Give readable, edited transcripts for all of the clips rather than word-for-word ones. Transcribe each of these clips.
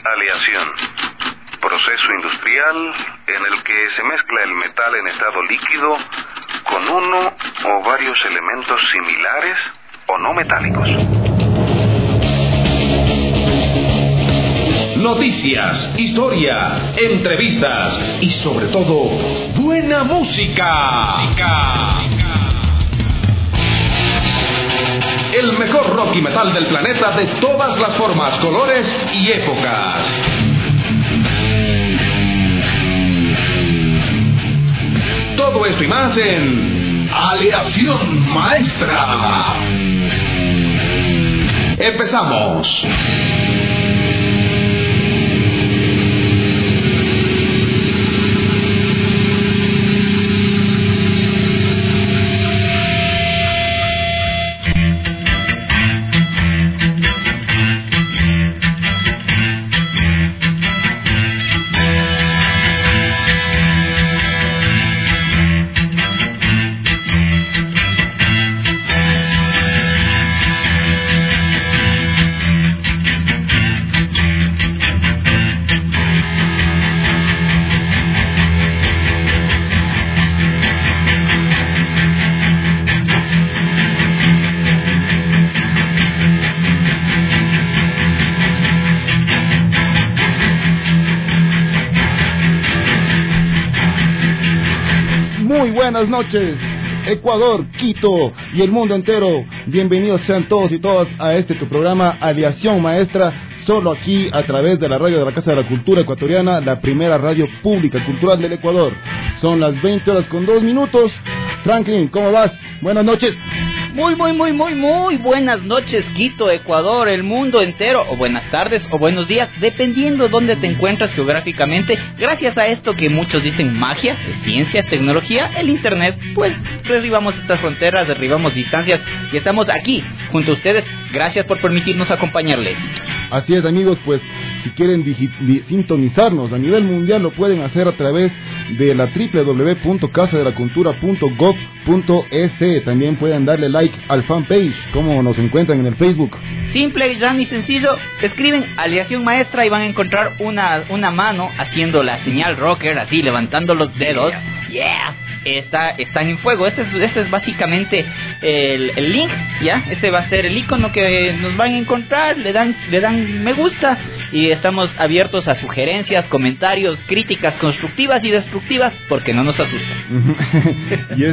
Aleación. Proceso industrial en el que se mezcla el metal en estado líquido con uno o varios elementos similares o no metálicos. Noticias, historia, entrevistas y sobre todo, buena música. El mejor rock y metal del planeta de todas las formas, colores y épocas. Todo esto y más en Aleación Maestra. Empezamos. Buenas noches, Ecuador, Quito y el mundo entero. Bienvenidos sean todos y todas a este tu programa Aleación Maestra, solo aquí a través de la radio de la Casa de la Cultura Ecuatoriana, la primera radio pública cultural del Ecuador. Son las 20:02. Franklin, ¿cómo vas? Buenas noches. Muy buenas noches, Quito, Ecuador, el mundo entero, o buenas tardes o buenos días, dependiendo dónde te encuentras geográficamente. Gracias a esto que muchos dicen magia, ciencia, tecnología, el internet, pues derribamos estas fronteras, derribamos distancias y estamos aquí junto a ustedes. Gracias por permitirnos acompañarles. Así es, amigos, pues si quieren sintonizarnos a nivel mundial lo pueden hacer a través de la www.casadelacultura.gov.es. También pueden darle like al fanpage, como nos encuentran en el Facebook. Simple, llano y sencillo, escriben Aleación Maestra y van a encontrar una mano haciendo la señal rocker, así levantando los dedos. Yeah. Están en fuego. Este es básicamente el link, ¿ya? Ese va a ser el icono que nos van a encontrar. Le dan me gusta y estamos abiertos a sugerencias, comentarios, críticas constructivas y destructivas, porque no nos asusta. y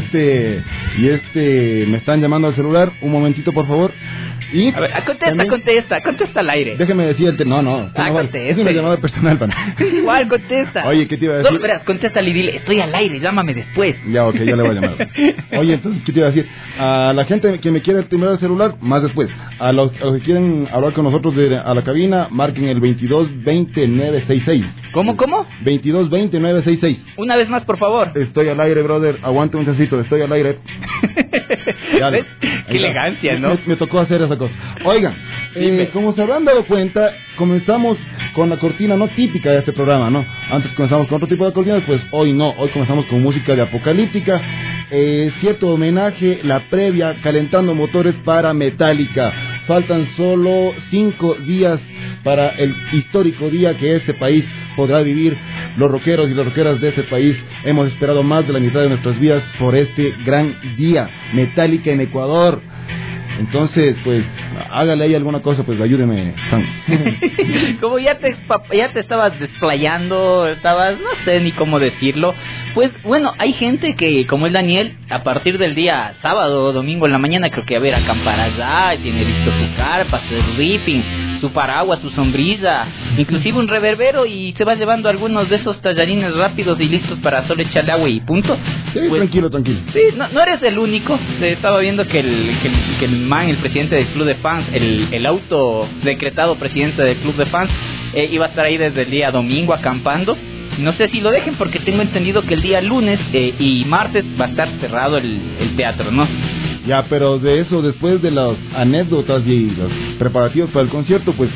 me están llamando al celular. Un momentito, por favor. Y a ver, contesta al aire. Déjeme decir no, conteste. Es una llamada personal, pana. Igual, contesta. Oye, ¿qué te iba a decir? No, verás, contéstale y dile, estoy al aire, llámame después. Ya, ok, ya le voy a llamar. Oye, entonces, ¿qué te iba a decir? A la gente que me quiere timbrar el celular, más después. A los que quieren hablar con nosotros a la cabina, marquen el 2220-966. ¿Cómo? 2220-966. Una vez más, por favor. Estoy al aire, brother. Aguante un chancito, estoy al aire. ¿Ves? Qué elegancia, ¿no? Me tocó hacer esa cosa. Oigan, como se habrán dado cuenta, comenzamos con la cortina no típica de este programa, ¿no? Antes comenzamos con otro tipo de cortinas, pues hoy no. Hoy comenzamos con música de apocalíptica. Cierto homenaje, la previa, calentando motores para Metallica. Faltan solo 5 días para el histórico día que este país podrá vivir. Los rockeros y las rockeras de este país hemos esperado más de la mitad de nuestras vidas por este gran día. Metallica en Ecuador. Entonces, pues, hágale ahí alguna cosa, pues ayúdeme, Sam. Como ya te estabas desplayando, no sé ni cómo decirlo. Pues, bueno, hay gente que, como el Daniel, a partir del día sábado o domingo en la mañana, creo que va a ver a acampar allá, tiene listo su carpa, su ripping, su paraguas, su sombrilla, inclusive un reverbero, y se va llevando algunos de esos tallarines rápidos y listos para solo echarle agua y punto. Sí, pues, tranquilo. Sí, no eres el único. Estaba viendo que el presidente del club de fans, el autodecretado presidente del club de fans, iba a estar ahí desde el día domingo acampando. No sé si lo dejen, porque tengo entendido que el día lunes y martes va a estar cerrado el teatro, ¿no? Ya, pero de eso, después de las anécdotas y los preparativos para el concierto, pues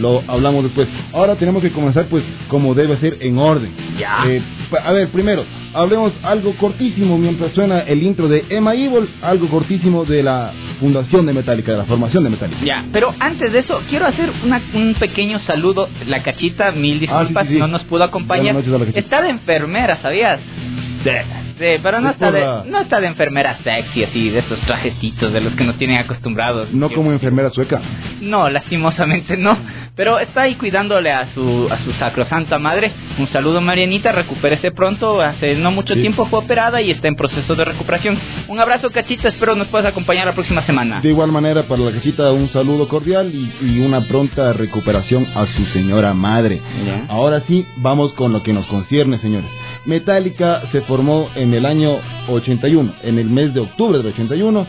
lo hablamos después. Ahora tenemos que comenzar pues como debe ser, en orden. Ya. A ver, primero, hablemos algo cortísimo mientras suena el intro de Emma Evil, algo cortísimo de la fundación de Metallica, de la formación de Metallica. Ya, pero antes de eso, quiero hacer un pequeño saludo. La Cachita, mil disculpas, sí. no nos pudo acompañar. Buenas noches a la Cachita. Está de enfermera, ¿sabías? Sí. Sí, pero no está de enfermera sexy, así, de esos trajecitos de los que nos tienen acostumbrados. No como enfermera sueca. No, lastimosamente no. Pero está ahí cuidándole a su sacrosanta madre. Un saludo, Marianita, recupérese pronto. Hace no mucho tiempo fue operada y está en proceso de recuperación. Un abrazo, Cachita, espero nos puedas acompañar la próxima semana. De igual manera, para la Cachita, un saludo cordial y una pronta recuperación a su señora madre. Ya. Ahora sí, vamos con lo que nos concierne, señores. Metallica se formó en el año 81, en el mes de octubre del 81.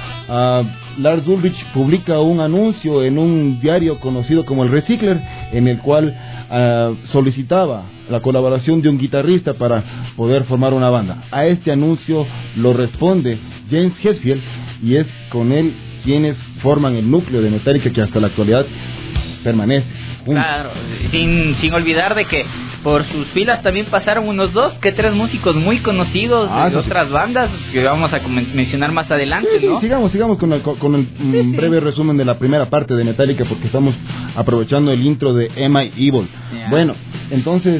Lars Ulrich publica un anuncio en un diario conocido como El Recycler, en el cual solicitaba la colaboración de un guitarrista para poder formar una banda. A este anuncio lo responde James Hetfield y es con él quienes forman el núcleo de Metallica, que hasta la actualidad permanece. Claro, sin olvidar de que por sus filas también pasaron unos 2 que 3 músicos muy conocidos de otras bandas que vamos a mencionar más adelante, ¿no? Sigamos con el breve resumen de la primera parte de Metallica, porque estamos aprovechando el intro de Emma Evil. Yeah. Bueno, entonces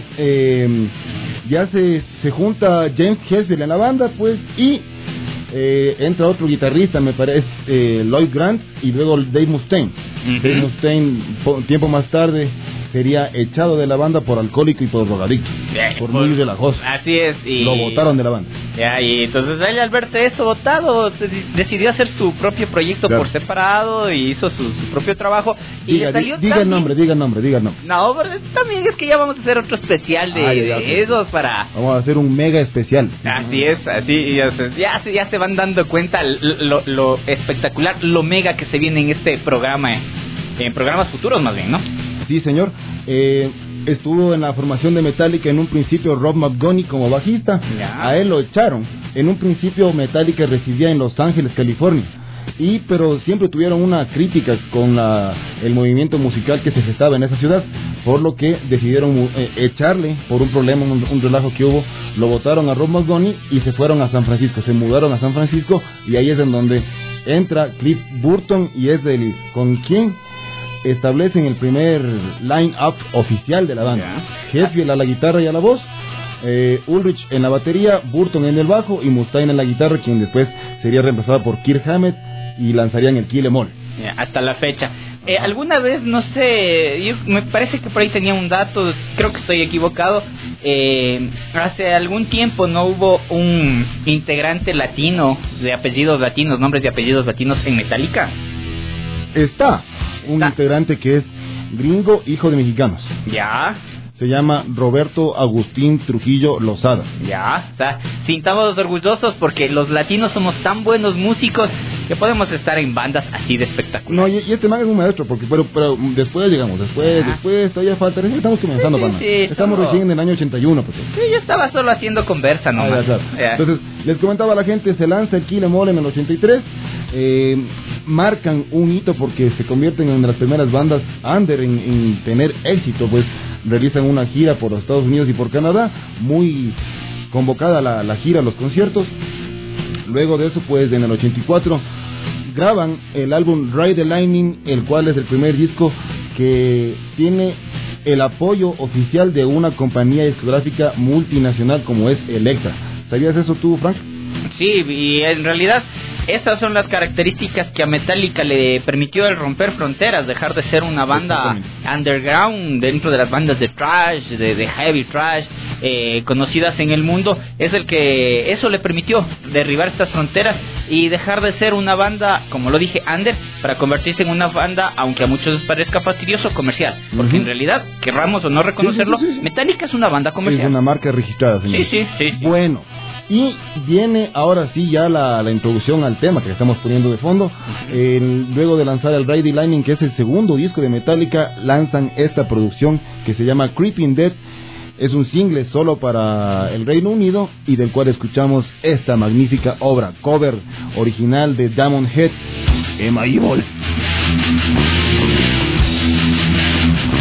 ya se junta James Hetfield en la banda, pues, y entra otro guitarrista, me parece, Lloyd Grant, y luego Dave Mustaine. Dave Mustaine, tiempo más tarde, sería echado de la banda por alcohólico y por drogadicto, por muy relajoso. Así es. Y lo botaron de la banda. Ya, y entonces él, al verse eso botado, decidió hacer su propio proyecto por separado y hizo su propio trabajo. Y le salió diga el nombre. No, pero también es que ya vamos a hacer otro especial de esos para... Vamos a hacer un mega especial. Así es, así, ya se van dando cuenta lo espectacular, lo mega que se viene en este programa, en programas futuros más bien, ¿no? Sí, señor. Estuvo en la formación de Metallica en un principio Rob McGoney como bajista. Ya. A él lo echaron. En un principio Metallica residía en Los Ángeles, California. Pero siempre tuvieron una crítica con el movimiento musical que se gestaba en esa ciudad, por lo que decidieron echarle por un problema, un relajo que hubo. Lo botaron a Rob McGoney y se fueron a San Francisco. Se mudaron a San Francisco y ahí es en donde entra Cliff Burton y es con quien establecen el primer line-up oficial de la banda. Hetfield a la guitarra y a la voz, Ulrich en la batería, Burton en el bajo y Mustaine en la guitarra, quien después sería reemplazado por Kirk Hammett y lanzarían el Kill 'Em All. Hasta la fecha. Alguna vez, no sé, me parece que por ahí tenía un dato, creo que estoy equivocado, hace algún tiempo no hubo un integrante latino de apellidos latinos, nombres de apellidos latinos en Metallica. Está un integrante que es gringo, hijo de mexicanos. Ya. Se llama Roberto Agustín Trujillo Lozada. Ya, o sea, sintamos orgullosos porque los latinos somos tan buenos músicos que podemos estar en bandas así de espectaculares. No, y este man es un maestro, pero después llegamos, después todavía falta, estamos comenzando, pana. Estamos recién en el año 81. Pues. Sí, yo estaba solo haciendo conversa nomás. Claro. Entonces, les comentaba a la gente, se lanza el Kill 'Em All en el 83, marcan un hito porque se convierten en una de las primeras bandas under en tener éxito, pues realizan una gira por los Estados Unidos y por Canadá, muy convocada la gira, los conciertos. Luego de eso, pues en el 84 graban el álbum Ride the Lightning, el cual es el primer disco que tiene el apoyo oficial de una compañía discográfica multinacional como es Elektra. ¿Sabías eso tú, Frank? Sí, y en realidad esas son las características que a Metallica le permitió el romper fronteras, dejar de ser una banda underground dentro de las bandas de thrash, de heavy thrash, conocidas en el mundo. Es el que eso le permitió derribar estas fronteras y dejar de ser una banda, como lo dije, under, para convertirse en una banda, aunque a muchos les parezca fastidioso, comercial. Porque en realidad, querramos o no reconocerlo, sí. Metallica es una banda comercial. Es una marca registrada, señor. Sí. Bueno, y viene ahora sí ya la introducción al tema que estamos poniendo de fondo. Luego de lanzar el Ride the Lightning, que es el segundo disco de Metallica, lanzan esta producción que se llama Creeping Dead. Es un single solo para el Reino Unido y del cual escuchamos esta magnífica obra, cover original de Diamond Head, Emma Evil.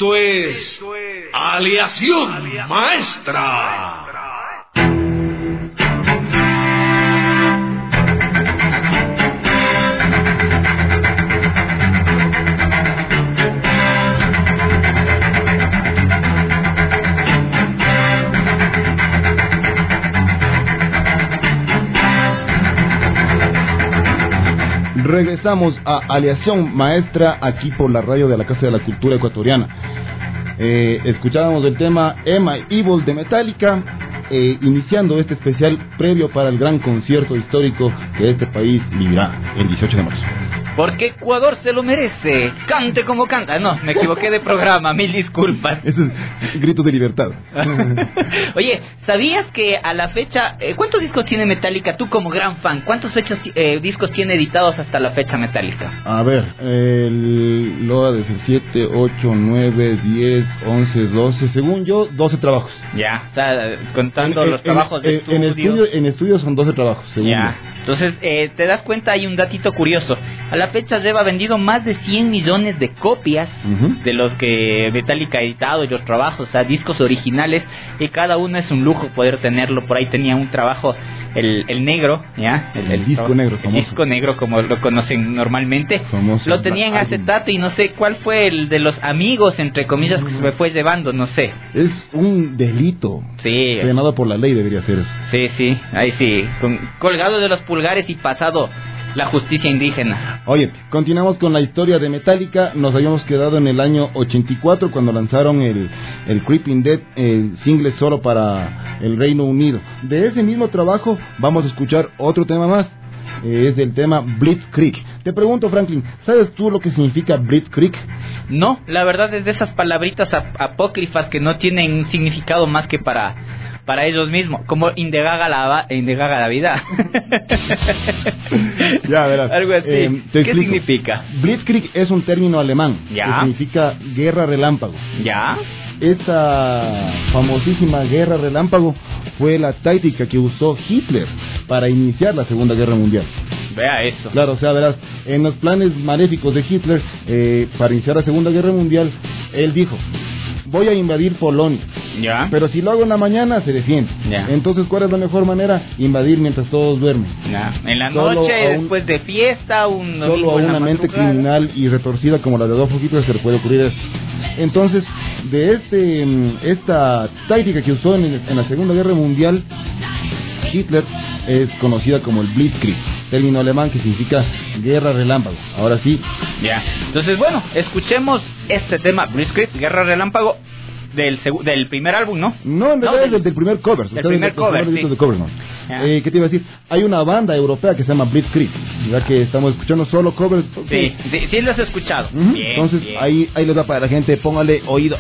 Esto es Aleación Maestra. Regresamos a Aleación Maestra aquí por la radio de la Casa de la Cultura Ecuatoriana. Escuchábamos el tema Emma Evil de Metallica, iniciando este especial previo para el gran concierto histórico que este país vivirá el 18 de marzo. Porque Ecuador se lo merece. Cante como canta. No, me equivoqué de programa, mil disculpas. Eso es gritos de libertad. Oye, ¿sabías que a la fecha, cuántos discos tiene Metallica? Tú como gran fan, ¿cuántos discos tiene editados hasta la fecha Metallica? A ver, lo de 7, 8, 9, 10, 11, 12, según yo, 12 trabajos. Ya, o sea, contando los trabajos de estudio. En estudio son 12 trabajos, según ya. yo. Entonces, te das cuenta, hay un datito curioso. A la fecha lleva vendido más de 100 millones de copias de los que Metallica ha editado y los trabajos, o sea, discos originales, y cada uno es un lujo poder tenerlo. Por ahí tenía un trabajo, el negro, ¿ya? El disco negro, famoso. El disco negro, como lo conocen normalmente. Famoso. Lo tenía en acetato y no sé cuál fue el de los amigos, entre comillas, que se me fue llevando, no sé. Es un delito. Sí. Penado por la ley debería ser eso. Sí, sí, ahí sí. Colgado de los pulgares y pasado la justicia indígena. Oye, continuamos con la historia de Metallica. Nos habíamos quedado en el año 84 cuando lanzaron el Creeping Dead, el single solo para el Reino Unido. De ese mismo trabajo vamos a escuchar otro tema más. Es el tema Blitzkrieg. Te pregunto, Franklin, ¿sabes tú lo que significa Blitzkrieg? No, la verdad es de esas palabritas apócrifas que no tienen significado más que para ellos mismos, como indegaga la vida. Ya verás. Algo así. ¿Qué significa? Blitzkrieg es un término alemán que significa guerra relámpago. ¿Ya? Esta famosísima guerra relámpago fue la táctica que usó Hitler para iniciar la Segunda Guerra Mundial. Vea eso. Claro, o sea, verás, en los planes maléficos de Hitler para iniciar la Segunda Guerra Mundial, él dijo: voy a invadir Polonia. Ya. Pero si lo hago en la mañana, se defiende. Ya. Entonces, ¿cuál es la mejor manera? Invadir mientras todos duermen. Ya. En la noche, después de fiesta, solo a una mente criminal y retorcida como la de Adolf Hitler se le puede ocurrir eso. Entonces, de esta táctica que usó en la Segunda Guerra Mundial, Hitler es conocida como el Blitzkrieg, término alemán que significa guerra relámpago. Ahora sí. Ya. Entonces, bueno, escuchemos este tema, Blitzkrieg, guerra relámpago, del primer álbum, ¿no? No, en realidad es del primer cover. Del primer cover, sí. De cover, ¿no? ¿Qué te iba a decir? Hay una banda europea que se llama Blitzkrieg, ya que estamos escuchando solo covers. Okay. Sí, lo has escuchado. Bien, entonces, bien. Ahí les da para la gente, póngale oído.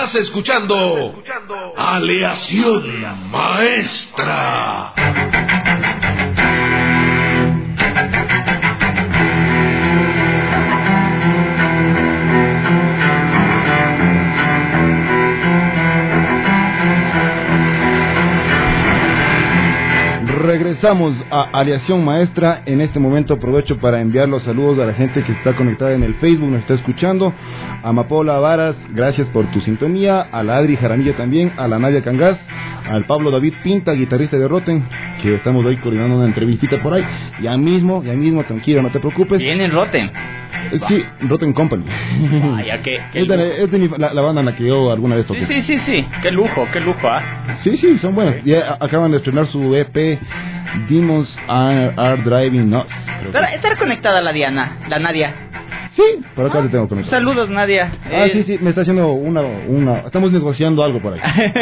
Estás escuchando Aleación Maestra. Regresamos a Aleación Maestra. En este momento aprovecho para enviar los saludos a la gente que está conectada en el Facebook, nos está escuchando. A Amapola Varas, gracias por tu sintonía. A la Adri Jaramillo también. A la Nadia Cangas. Al Pablo David Pinta, guitarrista de Rotten, que estamos hoy coordinando una entrevistita por ahí. Ya mismo, tranquilo, no te preocupes. ¿Vienen Rotten? Sí, Rotten Company. Vaya, es de la banda en la que yo alguna vez toqué. Sí. Qué lujo, ¿ah? Sí, son buenos. Ya acaban de estrenar su EP, Demons Are Driving Us. ¿Estará conectada la Nadia? Sí, por acá te tengo conectado. Saludos, Nadia. Sí, me está haciendo una... Estamos negociando algo por ahí.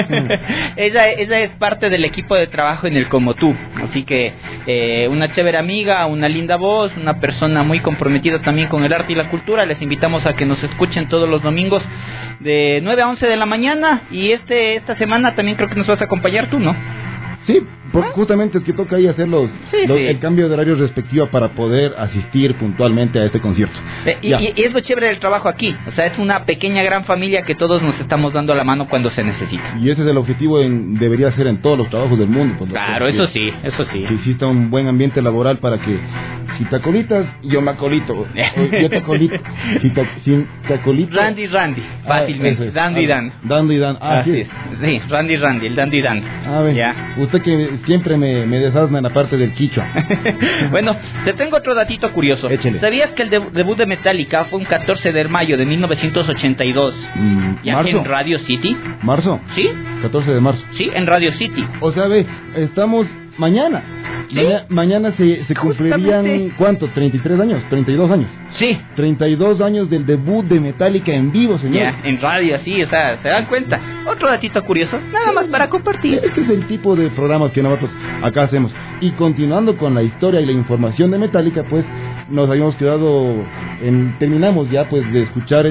ella es parte del equipo de trabajo en el Como Tú. Así que una chévere amiga, una linda voz, una persona muy comprometida también con el arte y la cultura. Les invitamos a que nos escuchen todos los domingos de 9 a 11 de la mañana. Y esta semana también creo que nos vas a acompañar tú, ¿no? Sí, porque justamente es que toca ahí hacer el cambio de horario respectivo para poder asistir puntualmente a este concierto. Y es lo chévere del trabajo aquí, o sea, es una pequeña gran familia que todos nos estamos dando la mano cuando se necesita. Y ese es el objetivo, debería ser en todos los trabajos del mundo. Pues, claro, eso sí. Que exista un buen ambiente laboral para que si te acolitas, yo me acolito. Yo te acolito. Si te acolito... Randy, fácilmente. Dandy Dan. Así es. Sí, Randy, el Dandy Dan. A ver, ya. Usted que siempre me desasna en la parte del quichua. Bueno, te tengo otro datito curioso. Échale. ¿Sabías que el debut de Metallica fue un 14 de mayo de 1982? ¿Marzo? En Radio City. ¿Marzo? Sí. 14 de marzo. Sí, en Radio City. O sea, estamos mañana. ¿Sí? Mañana se cumplirían, ¿cuánto? 33 años, 32 años. Sí. 32 años del debut de Metallica en vivo, señor. Ya, en radio, sí, o sea, ¿se dan cuenta? Otro datito curioso, nada más para compartir. Este es el tipo de programas que nosotros acá hacemos. Y continuando con la historia y la información de Metallica, pues, nos habíamos quedado terminamos ya, pues, de escuchar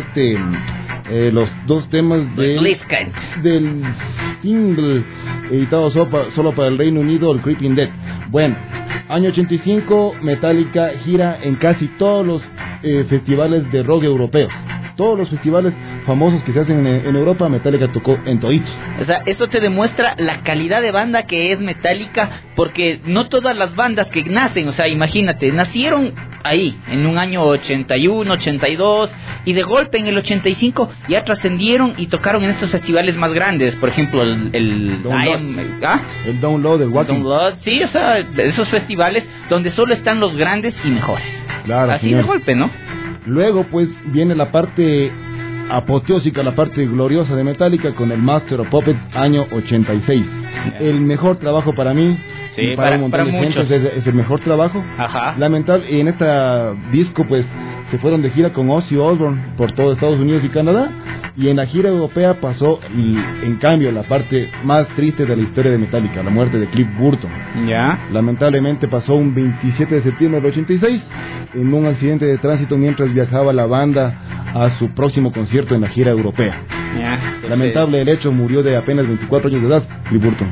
los dos temas del single editado solo para el Reino Unido, el Creeping Dead. Bueno, año 85, Metallica gira en casi todos los festivales de rock europeos. Todos los festivales famosos que se hacen en Europa, Metallica tocó en toditos. O sea, esto te demuestra la calidad de banda que es Metallica, porque no todas las bandas que nacen, o sea, imagínate, nacieron ahí, en un año 81, 82, y de golpe en el 85 ya trascendieron y tocaron en estos festivales más grandes, por ejemplo, el Download, el Wacken. Download, sí, o sea, esos festivales donde solo están los grandes y mejores. Claro, así señor. De golpe, ¿no? Luego, pues, viene la parte apoteósica, la parte gloriosa de Metallica con el Master of Puppets, año 86. El mejor trabajo para mí. Sí, para un montón de muchos. Gente, es el mejor trabajo. Ajá. Lamentable, y en este disco, pues, se fueron de gira con Ozzy Osbourne por todo Estados Unidos y Canadá. Y en la gira europea pasó, en cambio, la parte más triste de la historia de Metallica, la muerte de Cliff Burton. Ya. Lamentablemente pasó un 27 de septiembre del 86 en un accidente de tránsito mientras viajaba la banda a su próximo concierto en la gira europea. Ya, entonces... Lamentable el hecho, murió de apenas 24 años de edad, Cliff Burton.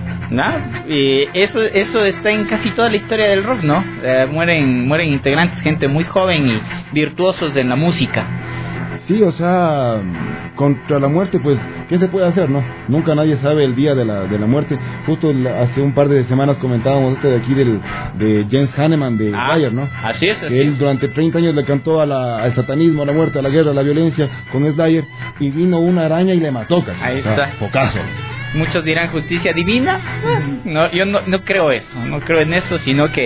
Y eso está en casi toda la historia del rock, ¿no? Mueren integrantes, gente muy joven y virtuosos en la música. Sí, o sea, contra la muerte, pues, ¿qué se puede hacer, no? Nunca nadie sabe el día de la muerte. Justo hace un par de semanas comentábamos de aquí de James Hanneman de Slayer, ¿no? Así es. Que él durante 30 años le cantó al satanismo, a la muerte, a la guerra, a la violencia con Slayer, y vino una araña y le mató casi. Ahí está. Focazo. Muchos dirán justicia divina. No, yo no creo eso. No creo en eso, sino que...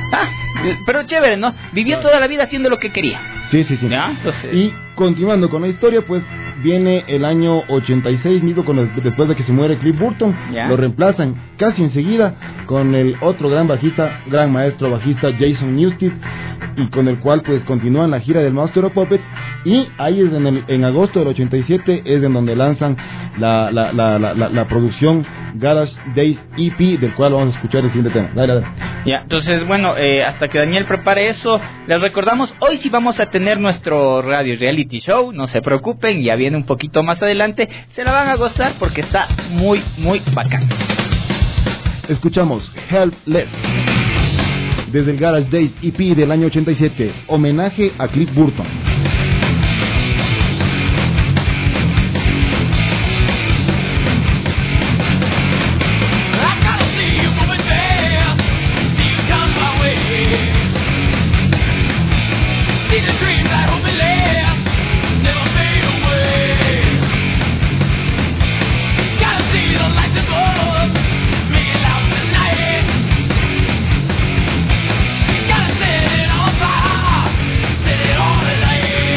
pero chévere, ¿no? Vivió toda la vida haciendo lo que quería. Sí. ¿Ya? Entonces... Y continuando con la historia, pues viene el año 86 mismo, después de que se muere Cliff Burton. ¿Ya? Lo reemplazan casi enseguida con el otro gran maestro bajista Jason Newsted. y con el cual pues continúan la gira del Master of Puppets, y ahí es en agosto del 87 es en donde lanzan la producción Garage Days EP, del cual vamos a escuchar el siguiente tema. Dale. Ya, entonces bueno, hasta que Daniel prepare eso, les recordamos, hoy sí vamos a tener nuestro radio reality show, no se preocupen, ya viene un poquito más adelante, se la van a gozar porque está muy bacán. Escuchamos Helpless desde el Garage Days EP del año 87, homenaje a Cliff Burton. Set it on the line.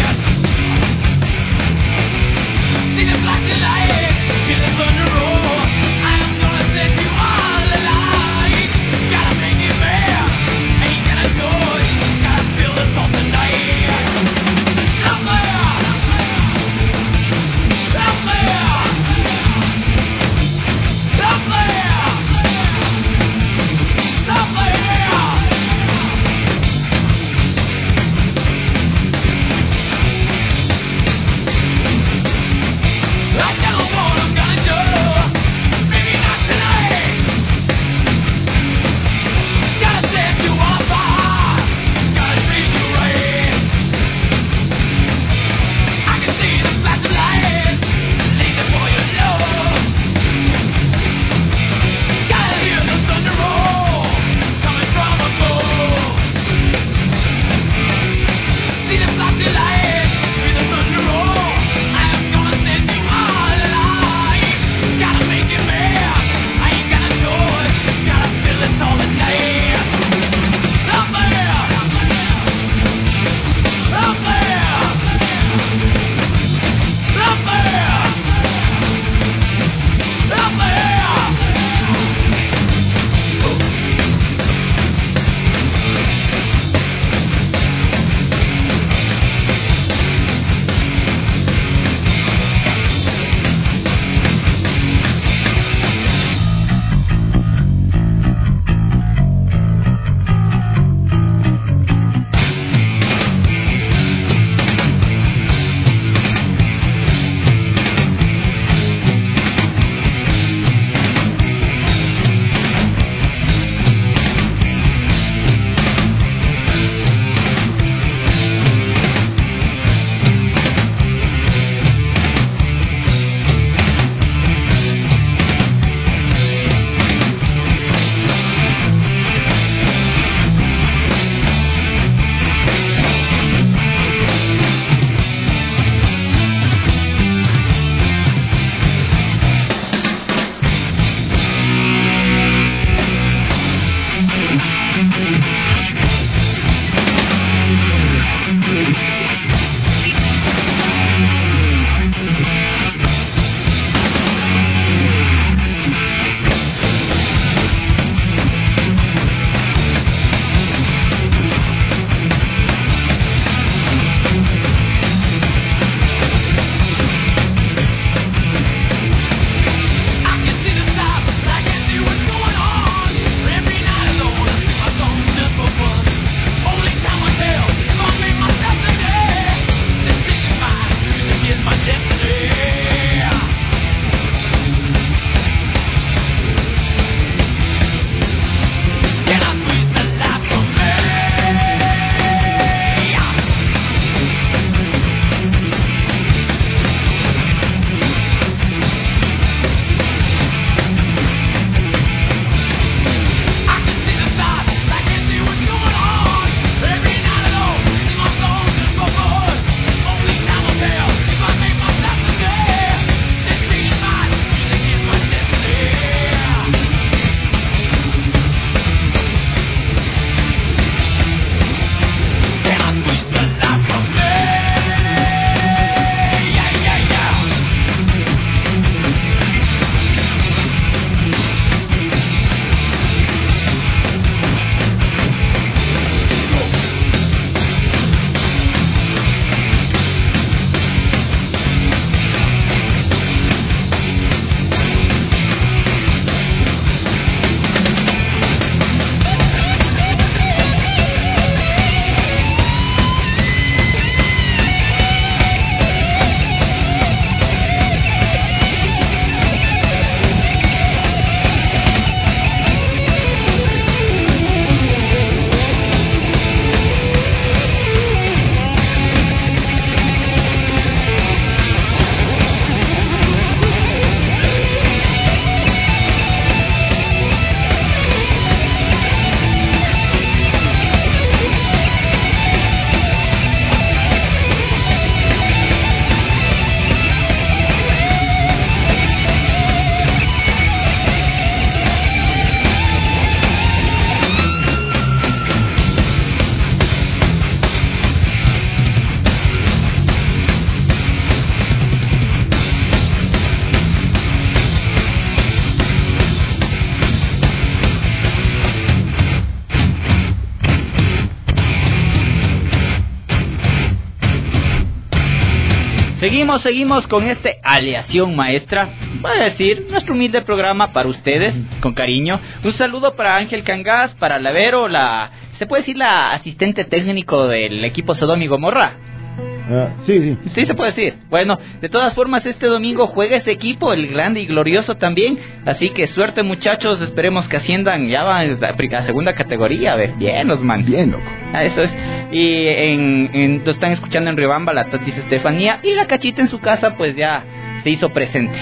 Seguimos con este Aleación Maestra. Voy a decir, nuestro humilde programa para ustedes, con cariño. Un saludo para Ángel Cangas, para Lavero, se puede decir la asistente técnico del equipo Sodoma y Gomorra. Sí, se puede decir. Bueno, de todas formas, este domingo juega ese equipo, el grande y glorioso también. Así que suerte, muchachos. Esperemos que asciendan. Ya van a segunda categoría. A ver, bien, los manes. Bien, loco. Eso es. Y lo están escuchando en Riobamba, la Tatis Estefanía. Y la Cachita en su casa, pues ya se hizo presente.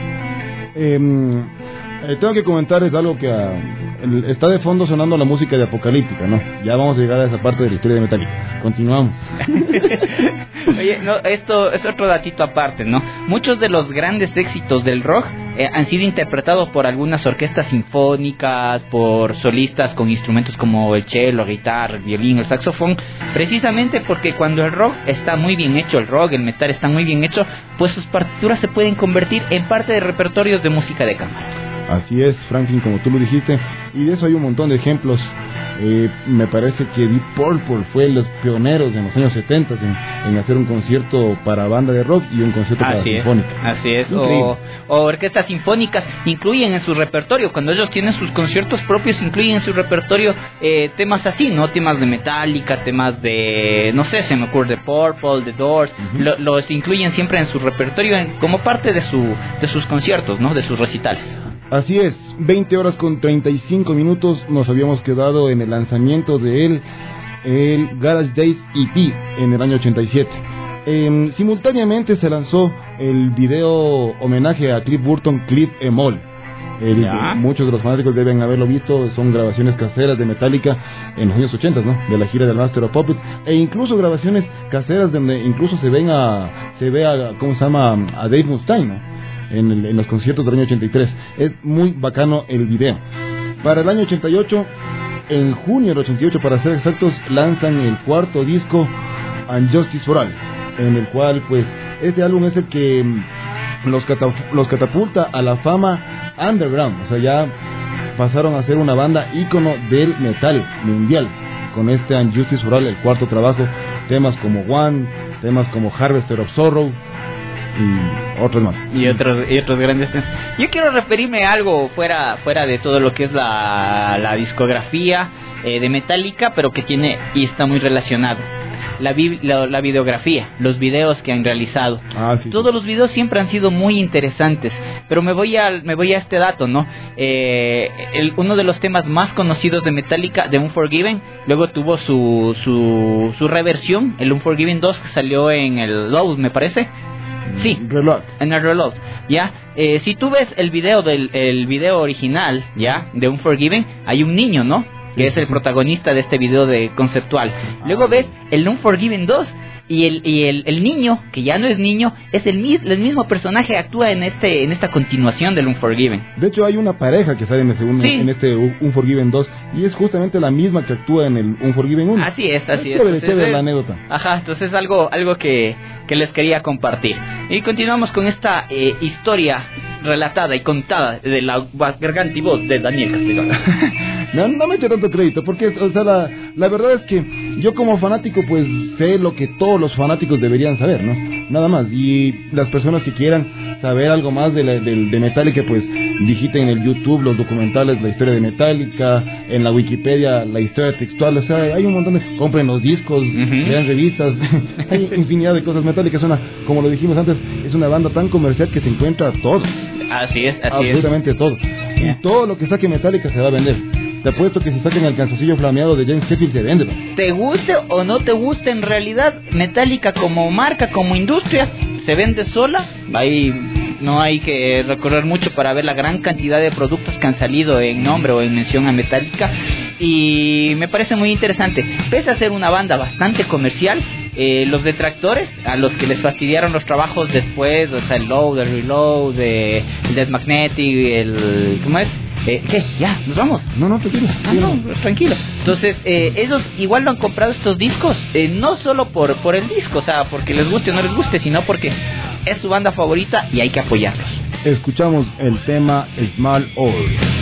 Tengo que comentarles algo que está de fondo sonando la música de Apocalíptica, ¿no? Ya vamos a llegar a esa parte de la historia de Metallica. Continuamos. Oye, no, esto es otro datito aparte, ¿no? Muchos de los grandes éxitos del rock han sido interpretados por algunas orquestas sinfónicas, por solistas con instrumentos como el cello, la guitarra, el violín, el saxofón, precisamente porque cuando el rock está muy bien hecho, el metal está muy bien hecho, pues sus partituras se pueden convertir en parte de repertorios de música de cámara. Así es, Franklin, como tú lo dijiste, y de eso hay un montón de ejemplos. Me parece que Deep Purple fue los pioneros en los años 70 en hacer un concierto para banda de rock y un concierto para sinfónica. Así es, o orquestas sinfónicas incluyen en su repertorio, cuando ellos tienen sus conciertos propios, incluyen en su repertorio temas así, ¿no? Temas de Metallica, temas de, no sé, se me ocurre, de Purple, de Doors, los incluyen siempre en su repertorio como parte de sus conciertos, ¿no? De sus recitales. Así es, 20 horas con 35 minutos nos habíamos quedado en el lanzamiento de el Garage Days EP en el año 87. Simultáneamente se lanzó el video homenaje a Cliff Burton, Cliff Emol. Muchos de los fanáticos deben haberlo visto, son grabaciones caseras de Metallica en los años 80, ¿no? De la gira del Master of Puppets, e incluso grabaciones caseras donde incluso se ve a ¿cómo se llama? A Dave Mustaine, ¿no? En los conciertos del año 83. Es muy bacano el video. Para el año 88, en junio del 88 para ser exactos, lanzan el cuarto disco, And Justice for All, en el cual pues este álbum es el que los catapulta a la fama underground. O sea, ya pasaron a ser una banda ícono del metal mundial con este And Justice for All, el cuarto trabajo. Temas como One, temas como Harvester of Sorrow y otros más. Y otros grandes temas. Yo quiero referirme a algo fuera de todo lo que es la discografía de Metallica, pero que tiene y está muy relacionado. La videografía, los videos que han realizado. Todos los videos siempre han sido muy interesantes, pero me voy a este dato, ¿no? Uno de los temas más conocidos de Metallica, de Unforgiven, luego tuvo su reversión, el Unforgiven 2, que salió en el Load, me parece. Sí, en el Reload, ¿ya? Si tú ves el video original, ¿ya? De Unforgiven, hay un niño, ¿no? Que es el protagonista de este video de conceptual. Luego ves el Unforgiven 2 y el niño, que ya no es niño, es el mismo personaje, actúa en esta continuación del Unforgiven. De hecho hay una pareja que sale en este Unforgiven 2 y es justamente la misma que actúa en el Unforgiven 1. Así es. Chévere la anécdota. Ajá, entonces es algo que les quería compartir. Y continuamos con esta historia relatada y contada de la garganta y voz de Daniel Castellano. No me eche tanto crédito, porque o sea, la verdad es que yo como fanático pues sé lo que todos los fanáticos deberían saber, ¿no? Nada más. Y las personas que quieran saber algo más de Metallica, pues digiten en el YouTube los documentales, la historia de Metallica, en la Wikipedia la historia textual, o sea, hay un montón de... compren los discos, lean revistas, hay infinidad de cosas. Metallica es como lo dijimos antes, es una banda tan comercial que se encuentra todo. Así es. Absolutamente todo. Y todo lo que saque Metallica se va a vender. Te apuesto que si saquen el calzoncillo flameado de James Hetfield se vende, ¿no? Te guste o no te guste, en realidad Metallica como marca, como industria, se vende sola. Ahí no hay que recorrer mucho para ver la gran cantidad de productos que han salido en nombre o en mención a Metallica. Y me parece muy interesante. Pese a ser una banda bastante comercial, los detractores, a los que les fastidiaron los trabajos después, o sea, el Load, el Reload, el Death Magnetic, ¿cómo es? ¿Qué? ¿Ya? ¿Nos vamos? No, tranquilo. Tranquilo. Entonces, ellos igual lo han comprado estos discos, no solo por el disco, o sea, porque les guste o no les guste, sino porque es su banda favorita y hay que apoyarlos. Escuchamos el tema Small Oars.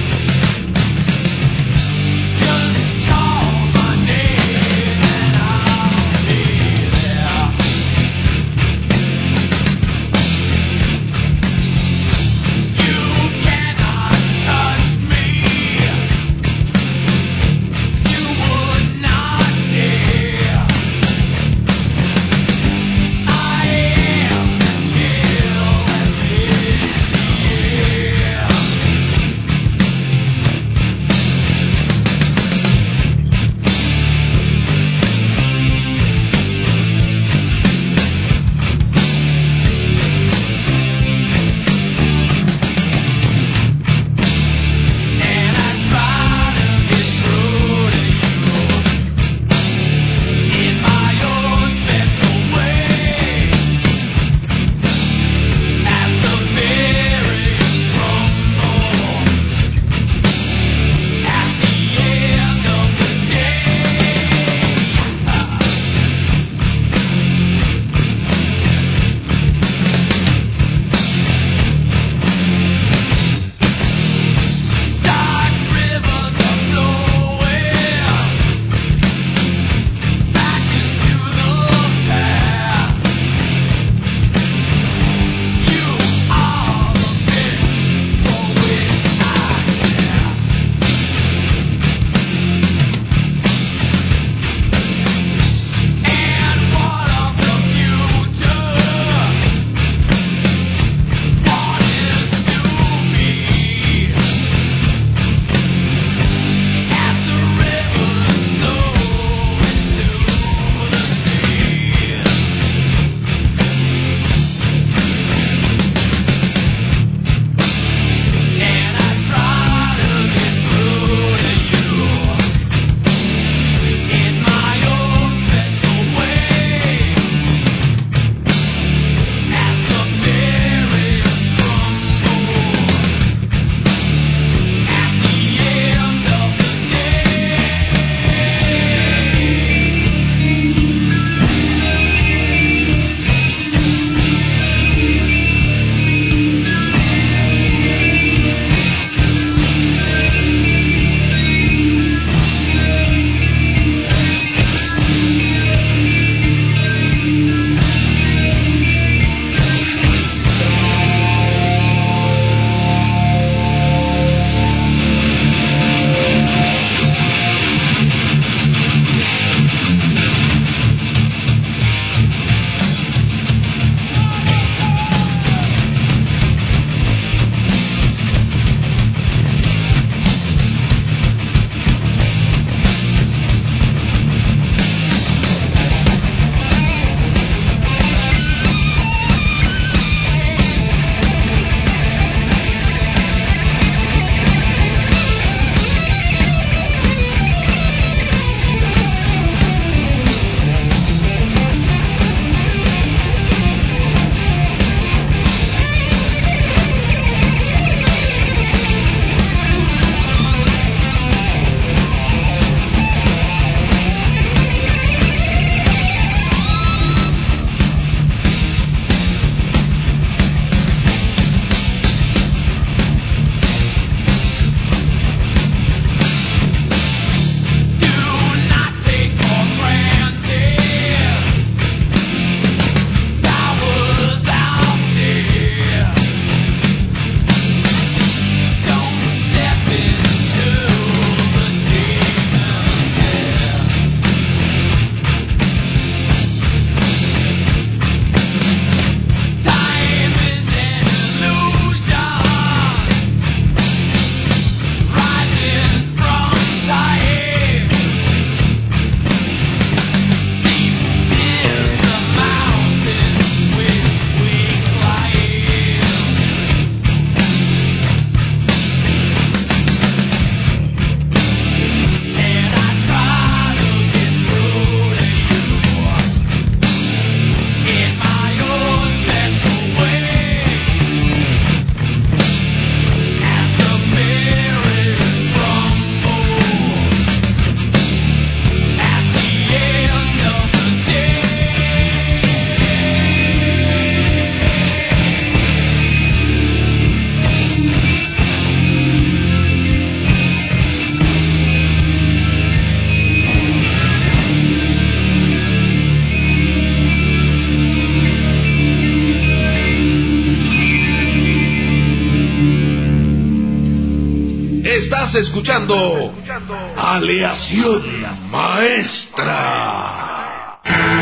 Estás escuchando Aleación Maestra.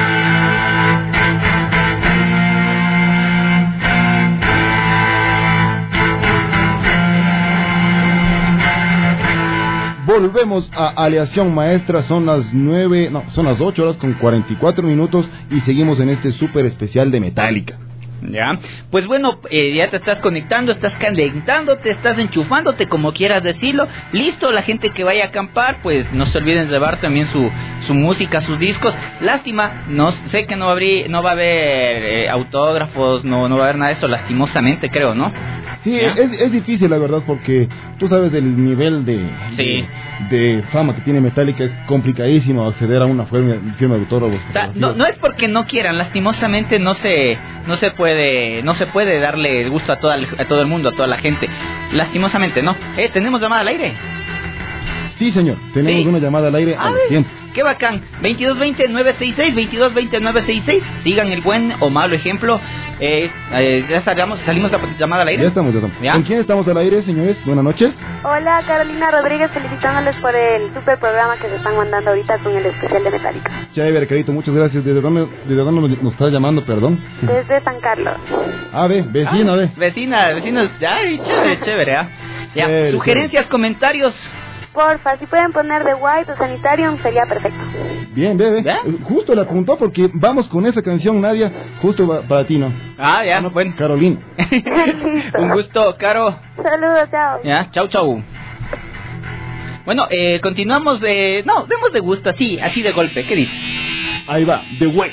Volvemos a Aleación Maestra, son las 8 horas con 44 minutos y seguimos en este súper especial de Metallica. Ya, pues bueno, ya te estás conectando, estás calentándote, estás enchufándote, como quieras decirlo. Listo, la gente que vaya a acampar, pues no se olviden de llevar también su música, sus discos. Lástima, no sé que no va a haber autógrafos, no va a haber nada de eso, lastimosamente creo, ¿no? Sí, es difícil la verdad, porque tú sabes del nivel de fama que tiene Metallica. Es complicadísimo acceder a una firma de autógrafos. O sea, no es porque no quieran, lastimosamente no se puede darle el gusto a todo el mundo, a toda la gente. Lastimosamente, ¿no? ¿Tenemos llamada al aire? Sí, señor, tenemos una llamada al aire al tiempo. Qué bacán. 2220-966, 2220-966. Sigan el buen o malo ejemplo. Ya salimos la llamada al aire. Ya estamos. ¿Ya? ¿Con quién estamos al aire, señores? Buenas noches. Hola, Carolina Rodríguez, felicitándoles por el super programa que se están mandando ahorita con el especial de Metallica. Chévere, carito, muchas gracias. ¿Desde dónde nos está llamando, perdón? Desde San Carlos. Vecina. Vecinos. Ay, chévere, ¿ah? Ya, Chévere, sugerencias, comentarios. Porfa, si pueden poner The White o Sanitarium sería perfecto. Bien, bebé. ¿Ya? Justo le apuntó porque vamos con esa canción, Nadia, justo para ti, ¿no? Ya, bueno. Carolina. Un gusto, Caro. Saludos, chao. Ya, chau. Bueno, continuamos. Demos de gusto, así de golpe. ¿Qué dices? Ahí va, The White.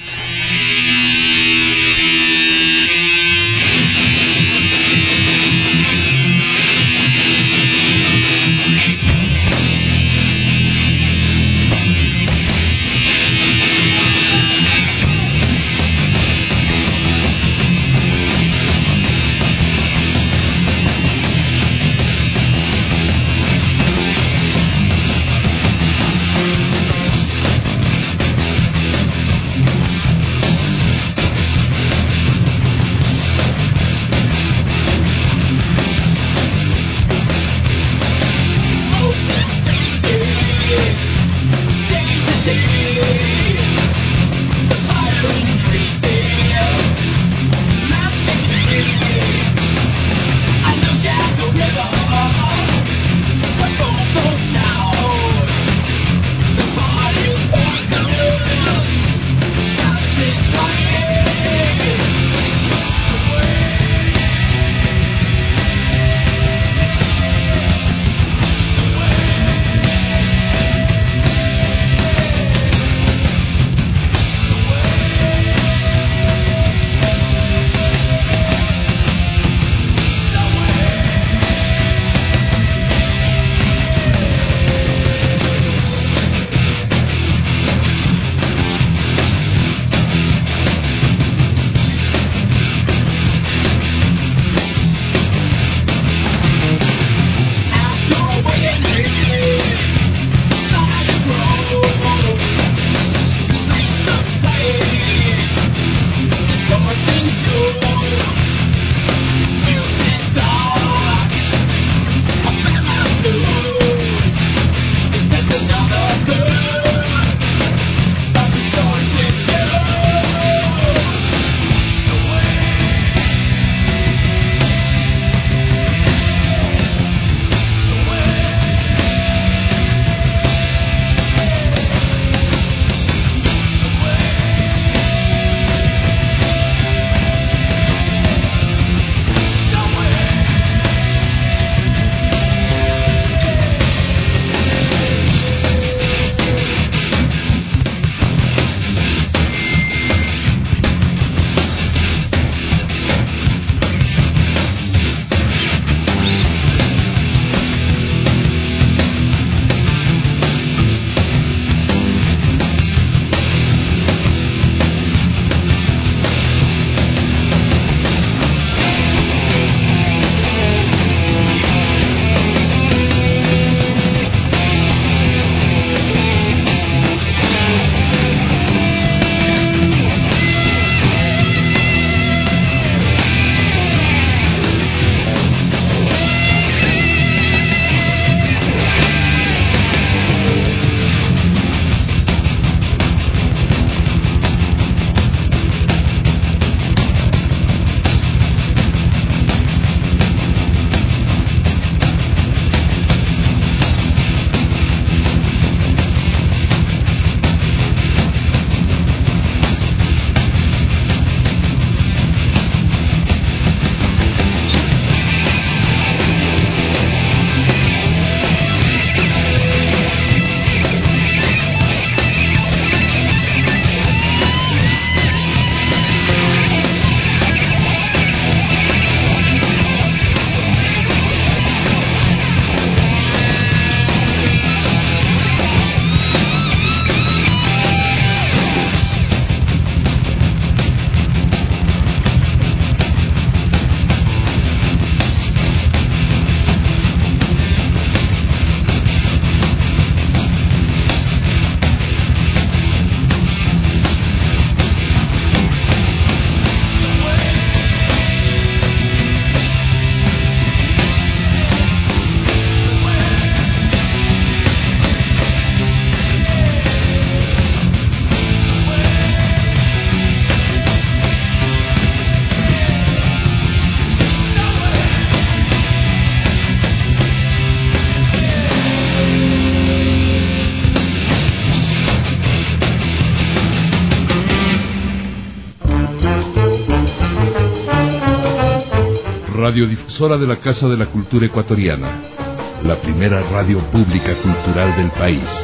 radiodifusora de la Casa de la Cultura Ecuatoriana, la primera radio pública cultural del país.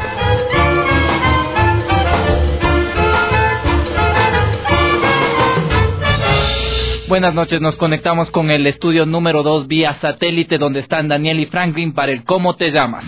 Buenas noches, nos conectamos con el estudio número 2 vía satélite, donde están Daniel y Franklin para el ¿Cómo te llamas?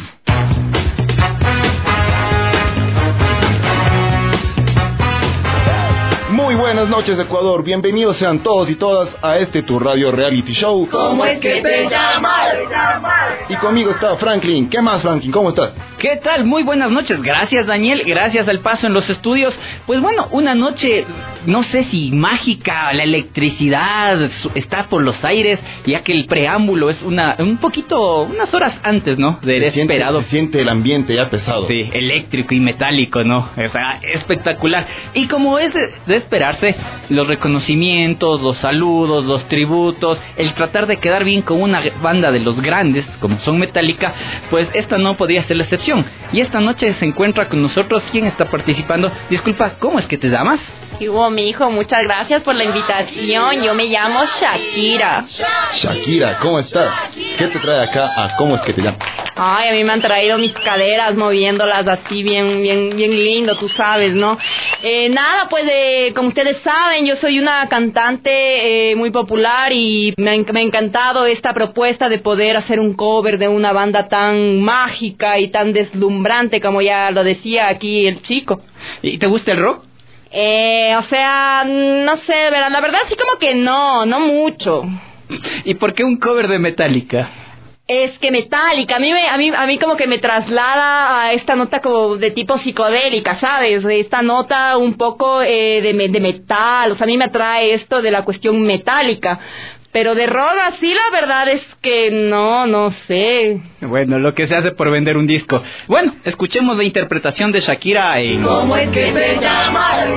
Muy buenas noches, Ecuador. Bienvenidos sean todos y todas a este tu radio reality show. ¿Cómo es que te llamas? Y conmigo está Franklin. ¿Qué más, Franklin? ¿Cómo estás? ¿Qué tal? Muy buenas noches. Gracias, Daniel. Gracias al paso en los estudios. Pues bueno, una noche, no sé si mágica, la electricidad está por los aires, ya que el preámbulo es unas horas antes, ¿no? Del esperado. Se siente el ambiente ya pesado. Sí, eléctrico y metálico, ¿no? O sea, espectacular. Y como es de esperarse, los reconocimientos, los saludos, los tributos, el tratar de quedar bien con una banda de los grandes, como son Metallica, pues esta no podría ser la excepción. Y esta noche se encuentra con nosotros. ¿Quién está participando? Disculpa, ¿cómo es que te llamas? Y mi hijo, muchas gracias por la invitación. Yo me llamo Shakira. Shakira, ¿cómo estás? ¿Qué te trae acá a ¿Cómo es que te llamas? Ay, a mí me han traído mis caderas moviéndolas así bien lindo, tú sabes, ¿no? Nada, pues como ustedes saben, yo soy una cantante muy popular y me ha encantado esta propuesta de poder hacer un cover de una banda tan mágica y tan deslumbrante como ya lo decía aquí el chico. ¿Y te gusta el rock? O sea, no sé, la verdad sí como que no mucho. ¿Y por qué un cover de Metallica? Es que Metallica, a mí como que me traslada a esta nota como de tipo psicodélica, ¿sabes? Esta nota un poco de metal, o sea, a mí me atrae esto de la cuestión metálica. Pero de rock así la verdad es que no sé. Bueno, lo que se hace por vender un disco. Bueno, escuchemos la interpretación de Shakira en ¿Cómo es que te llamas?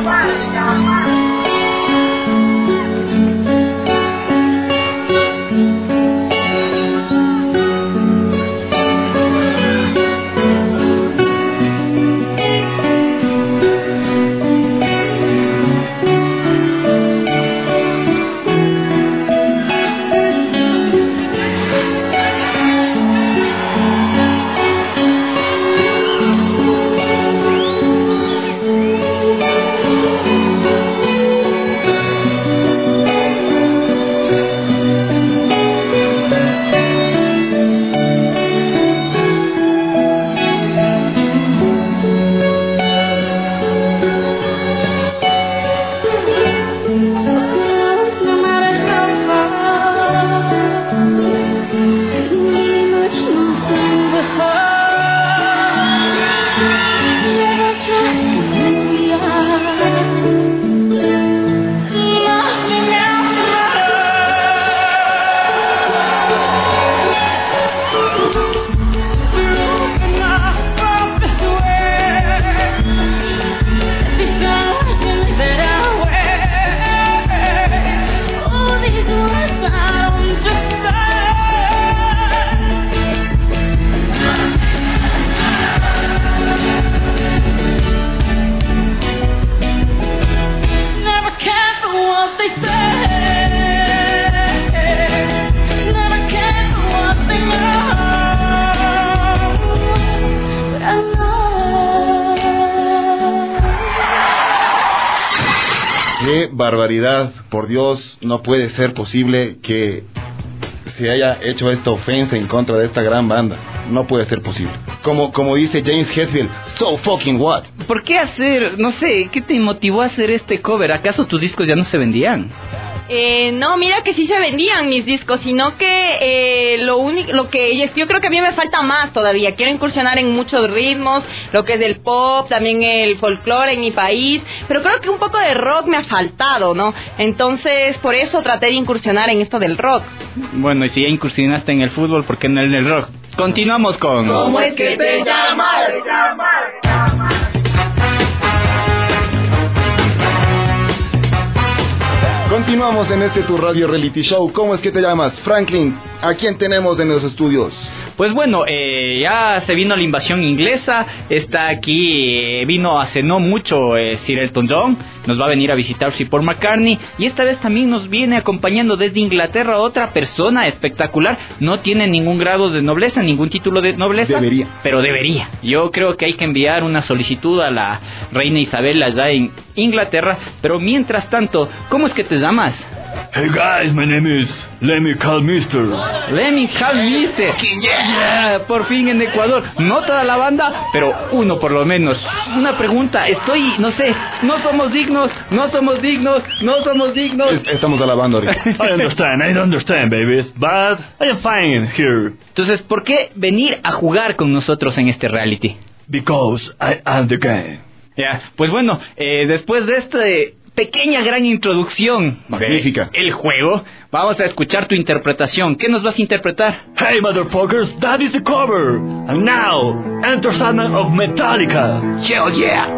¡Qué barbaridad! Por Dios, no puede ser posible que se haya hecho esta ofensa en contra de esta gran banda. No puede ser posible. Como dice James Hetfield, so fucking what? ¿Por qué hacer, no sé, qué te motivó a hacer este cover? ¿Acaso tus discos ya no se vendían? No, mira que sí se vendían mis discos, sino que yo creo que a mí me falta más todavía. Quiero incursionar en muchos ritmos, lo que es del pop, también el folclore en mi país, pero creo que un poco de rock me ha faltado, ¿no? Entonces, por eso traté de incursionar en esto del rock. Bueno, y si ya incursionaste en el fútbol, ¿por qué no en el rock? Continuamos con... ¿Cómo es que te llamas? Continuamos en este tu radio reality show. ¿Cómo es que te llamas? Franklin, ¿a quién tenemos en los estudios? Pues bueno, ya se vino la invasión inglesa. Está aquí, vino hace no mucho Sir Elton John. Nos va a venir a visitar Sir Paul McCartney. Y esta vez también nos viene acompañando desde Inglaterra otra persona espectacular. No tiene ningún grado de nobleza, ningún título de nobleza. Debería. Pero debería. Yo creo que hay que enviar una solicitud a la reina Isabel allá en Inglaterra. Pero mientras tanto, ¿cómo es que te llamas? Hey guys, my name is Lemmy Calmister. Lemmy Calmister. Yeah, por fin en Ecuador. No toda la banda, pero uno por lo menos. Una pregunta, no sé, no somos dignos. Estamos alabando ahorita. I understand, babies, but I am fine here. Entonces, ¿por qué venir a jugar con nosotros en este reality? Because I am the game. Ya, pues bueno, después de este pequeña gran introducción magnífica el juego, vamos a escuchar tu interpretación. ¿Qué nos vas a interpretar? Hey motherfuckers, that is the cover. And now, Enter Sandman of Metallica. Hell yeah.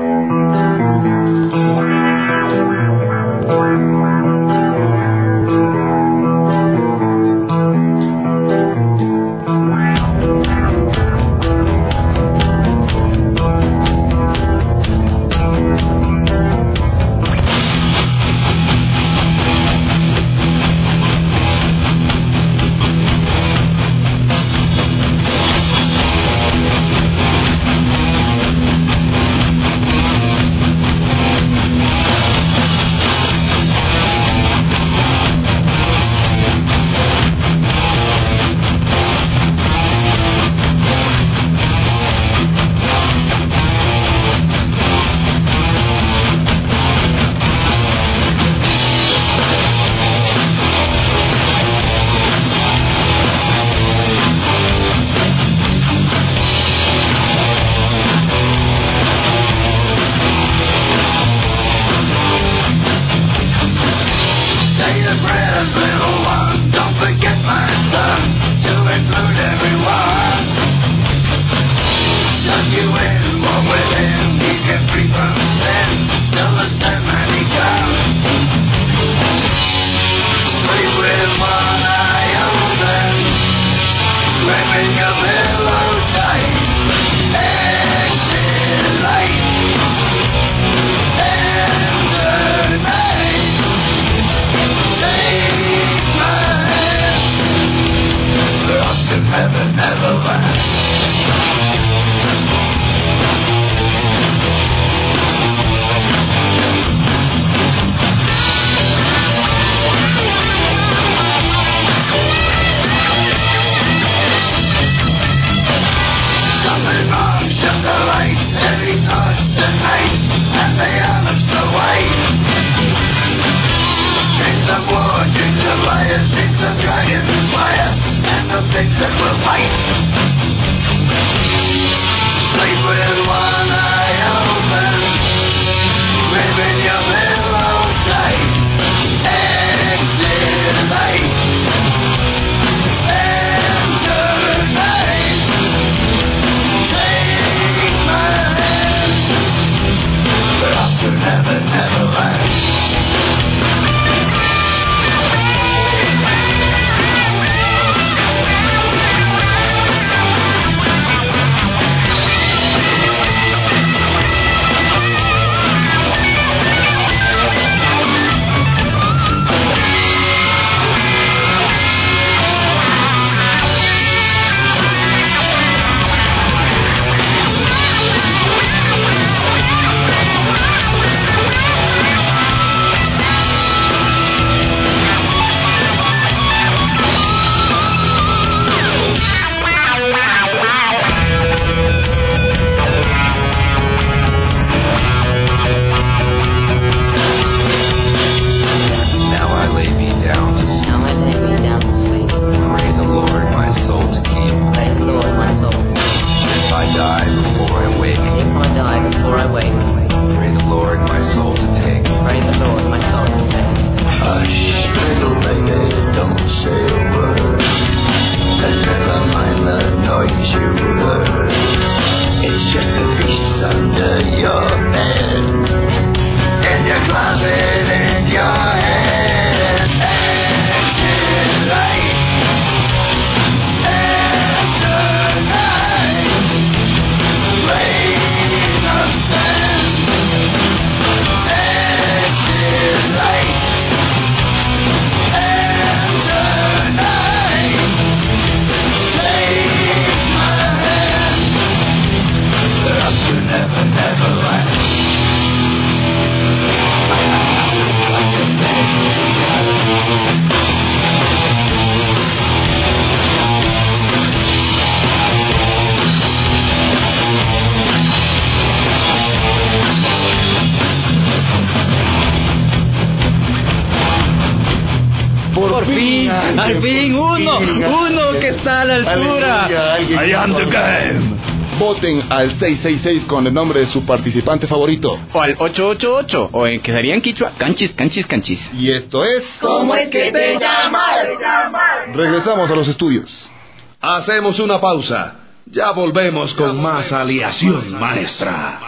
fin, uno que está a la altura. I am the game. Voten al 666 con el nombre de su participante favorito. O al 888, o en que sería en quichua, canchis. Y esto es... ¿Cómo es que te llamas? Regresamos a los estudios. Hacemos una pausa. Ya volvemos con más Aleación Maestra.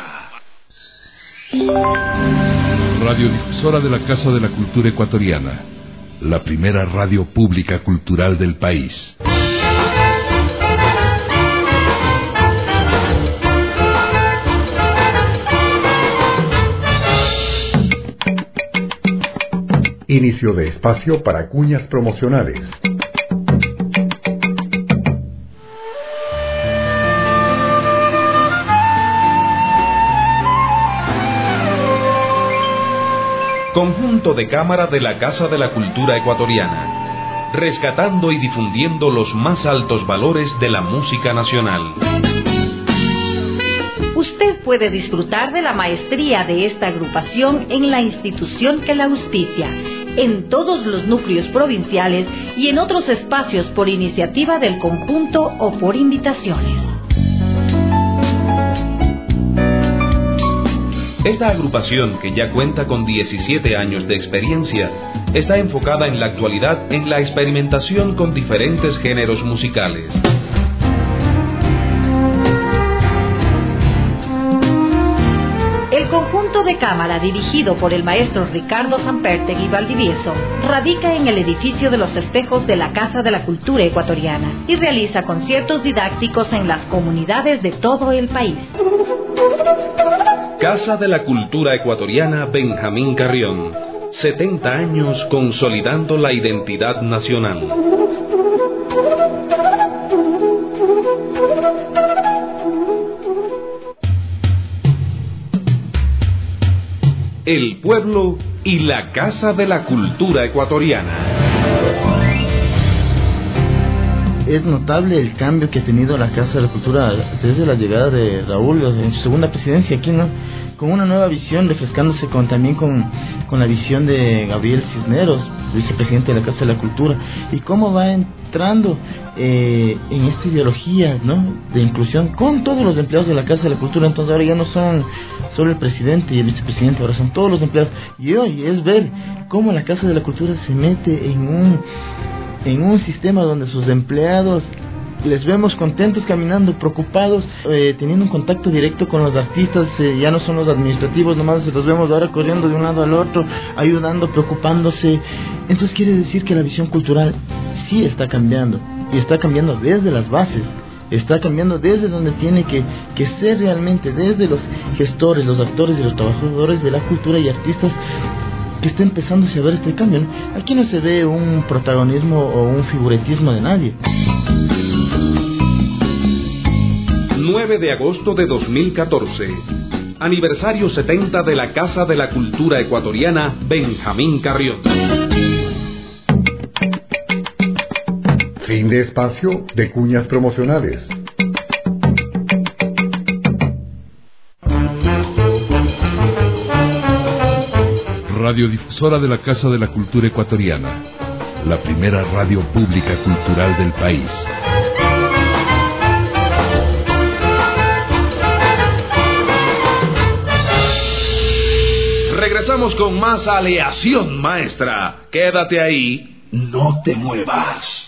Radiodifusora de la Casa de la Cultura Ecuatoriana, la primera radio pública cultural del país. Inicio de espacio para cuñas promocionales. Conjunto de cámara de la Casa de la Cultura Ecuatoriana, rescatando y difundiendo los más altos valores de la música nacional. Usted puede disfrutar de la maestría de esta agrupación en la institución que la auspicia, en todos los núcleos provinciales y en otros espacios por iniciativa del conjunto o por invitaciones. Esta agrupación, que ya cuenta con 17 años de experiencia, está enfocada en la actualidad en la experimentación con diferentes géneros musicales. El conjunto de cámara, dirigido por el maestro Ricardo Sampertegui Valdivieso, radica en el edificio de los espejos de la Casa de la Cultura Ecuatoriana y realiza conciertos didácticos en las comunidades de todo el país. Casa de la Cultura Ecuatoriana Benjamín Carrión, 70 años consolidando la identidad nacional. El pueblo y la Casa de la Cultura Ecuatoriana. Es notable el cambio que ha tenido la Casa de la Cultura desde la llegada de Raúl en su segunda presidencia aquí, ¿no? Con una nueva visión, refrescándose también con la visión de Gabriel Cisneros, vicepresidente de la Casa de la Cultura, y cómo va entrando en esta ideología, ¿no?, de inclusión con todos los empleados de la Casa de la Cultura. Entonces ahora ya no son solo el presidente y el vicepresidente, ahora son todos los empleados, y hoy es ver cómo la Casa de la Cultura se mete en un sistema donde sus empleados les vemos contentos caminando, preocupados, teniendo un contacto directo con los artistas, ya no son los administrativos nomás, los vemos ahora corriendo de un lado al otro, ayudando, preocupándose. Entonces quiere decir que la visión cultural sí está cambiando, y está cambiando desde las bases, está cambiando desde donde tiene que ser realmente, desde los gestores, los actores y los trabajadores de la cultura y artistas, que está empezando a ver este cambio, ¿no? Aquí no se ve un protagonismo o un figuretismo de nadie. 9 de agosto de 2014. Aniversario 70 de la Casa de la Cultura Ecuatoriana Benjamín Carrión. Fin de espacio de cuñas promocionales. Radiodifusora de la Casa de la Cultura Ecuatoriana, la primera radio pública cultural del país. Regresamos con más Aleación Maestra. Quédate ahí, no te muevas.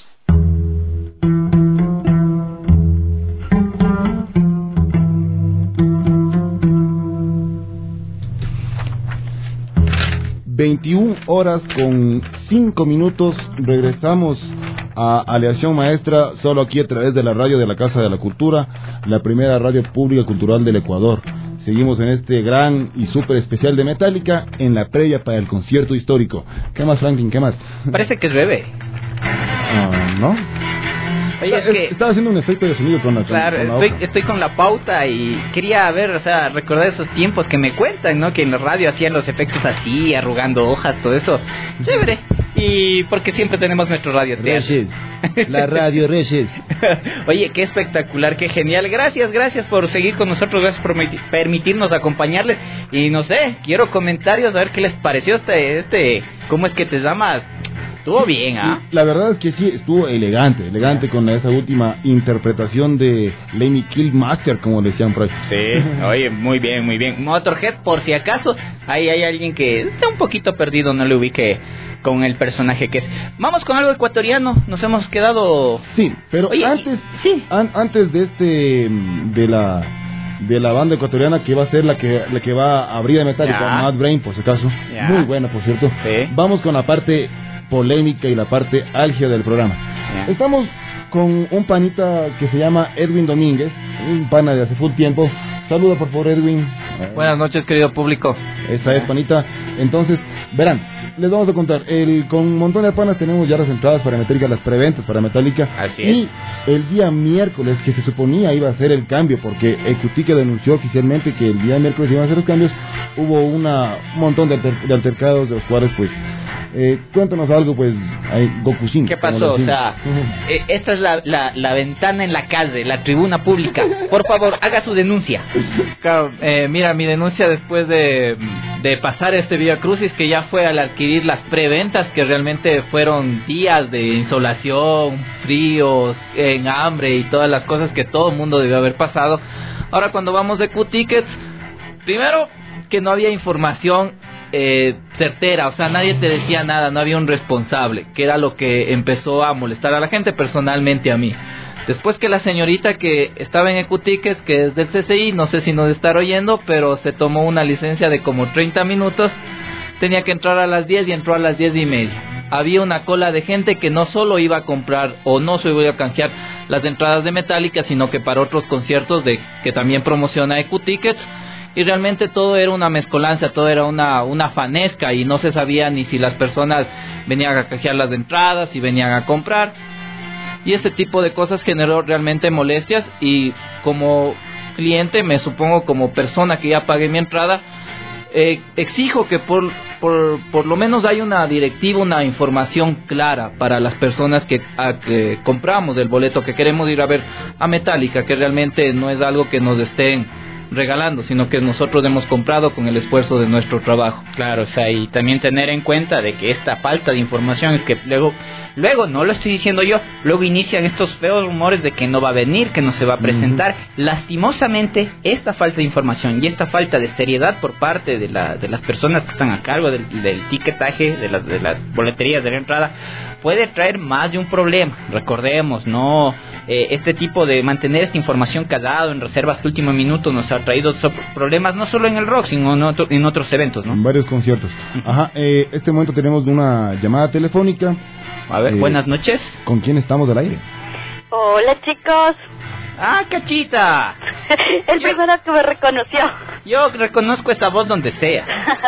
(21:05). Regresamos a Aleación Maestra, solo aquí a través de la radio de la Casa de la Cultura, la primera radio pública cultural del Ecuador. Seguimos en este gran y súper especial de Metallica, en la previa para el concierto histórico. ¿Qué más, Franklin? ¿Qué más? Parece que llueve. ¿No? Oye, es que estaba haciendo un efecto de sonido con la estoy con la pauta y quería ver, recordar esos tiempos que me cuentan, ¿no? Que en la radio hacían los efectos así, arrugando hojas, todo eso. Chévere. Y porque siempre tenemos nuestro radio Reyes. La radio Reyes. Oye, qué espectacular, qué genial. Gracias por seguir con nosotros, gracias por permitirnos acompañarles. Y no sé, quiero comentarios, a ver qué les pareció este ¿cómo es que te llamas? estuvo bien, ¿ah? La verdad es que sí, estuvo elegante con esa última interpretación de Lemmy Kilmister, como le decían por ahí. Sí, oye, muy bien. Motorhead, por si acaso, ahí hay alguien que está un poquito perdido, no le ubique con el personaje que es. Vamos con algo ecuatoriano, nos hemos quedado... Sí, pero oye, antes de la banda ecuatoriana que va a ser la que va a abrir de Metallica, Mad Brain, por si acaso, muy buena, por cierto. Sí. Vamos con la parte polémica y la parte álgida del programa. Estamos con un panita que se llama Edwin Domínguez, un pana de hace full tiempo. Saluda por favor, Edwin. Buenas noches, querido público. Esa es, panita. Entonces, verán, les vamos a contar, con un montón de panas tenemos ya las entradas para Metallica, las preventas para Metallica. Así y es. El día miércoles, que se suponía iba a ser el cambio, porque Ecutique denunció oficialmente que el día miércoles iban a ser los cambios, hubo un montón de altercados, de los cuales pues... cuéntanos algo, pues, Gokusin. ¿Qué pasó? O sea, esta es la ventana en la calle, la tribuna pública. Por favor, haga su denuncia. Claro, mira, mi denuncia después de pasar este Vía Crucis, que ya fue al adquirir las preventas, que realmente fueron días de insolación, fríos, en hambre y todas las cosas que todo el mundo debió haber pasado. Ahora, cuando vamos de Q-Tickets, primero que no había información certera, o sea, nadie te decía nada, no había un responsable, que era lo que empezó a molestar a la gente, personalmente a mí. Después que la señorita que estaba en Ecutickets, que es del CCI, no sé si nos estará oyendo, pero se tomó una licencia de como 30 minutos, tenía que entrar a las 10 y entró a las 10:30. Había una cola de gente que no solo iba a comprar o no solo iba a canjear las entradas de Metallica, sino que para otros conciertos que también promociona Ecutickets. Y realmente todo era una mezcolanza, todo era una fanesca, y no se sabía ni si las personas venían a canjear las entradas, si venían a comprar, y ese tipo de cosas generó realmente molestias. Y como cliente, me supongo como persona que ya pagué mi entrada, exijo que por lo menos hay una directiva, una información clara para las personas que compramos el boleto, que queremos ir a ver a Metallica, que realmente no es algo que nos estén regalando, sino que nosotros hemos comprado con el esfuerzo de nuestro trabajo. Claro, o sea, y también tener en cuenta de que esta falta de información es que luego no lo estoy diciendo yo, luego inician estos feos rumores de que no va a venir, que no se va a presentar. Lastimosamente, esta falta de información y esta falta de seriedad por parte de las personas que están a cargo del tiquetaje, de las boleterías de la entrada, puede traer más de un problema. Recordemos, no, este tipo de mantener esta información callado en reservas de último minuto nos ha traído problemas no solo en el rock, sino en otros eventos, ¿no? En varios conciertos. Ajá, este momento tenemos una llamada telefónica. A ver, buenas noches. ¿Con quién estamos al aire? Hola, chicos. ¡Ah, Cachita! El primero que me reconoció. Yo reconozco esta voz donde sea.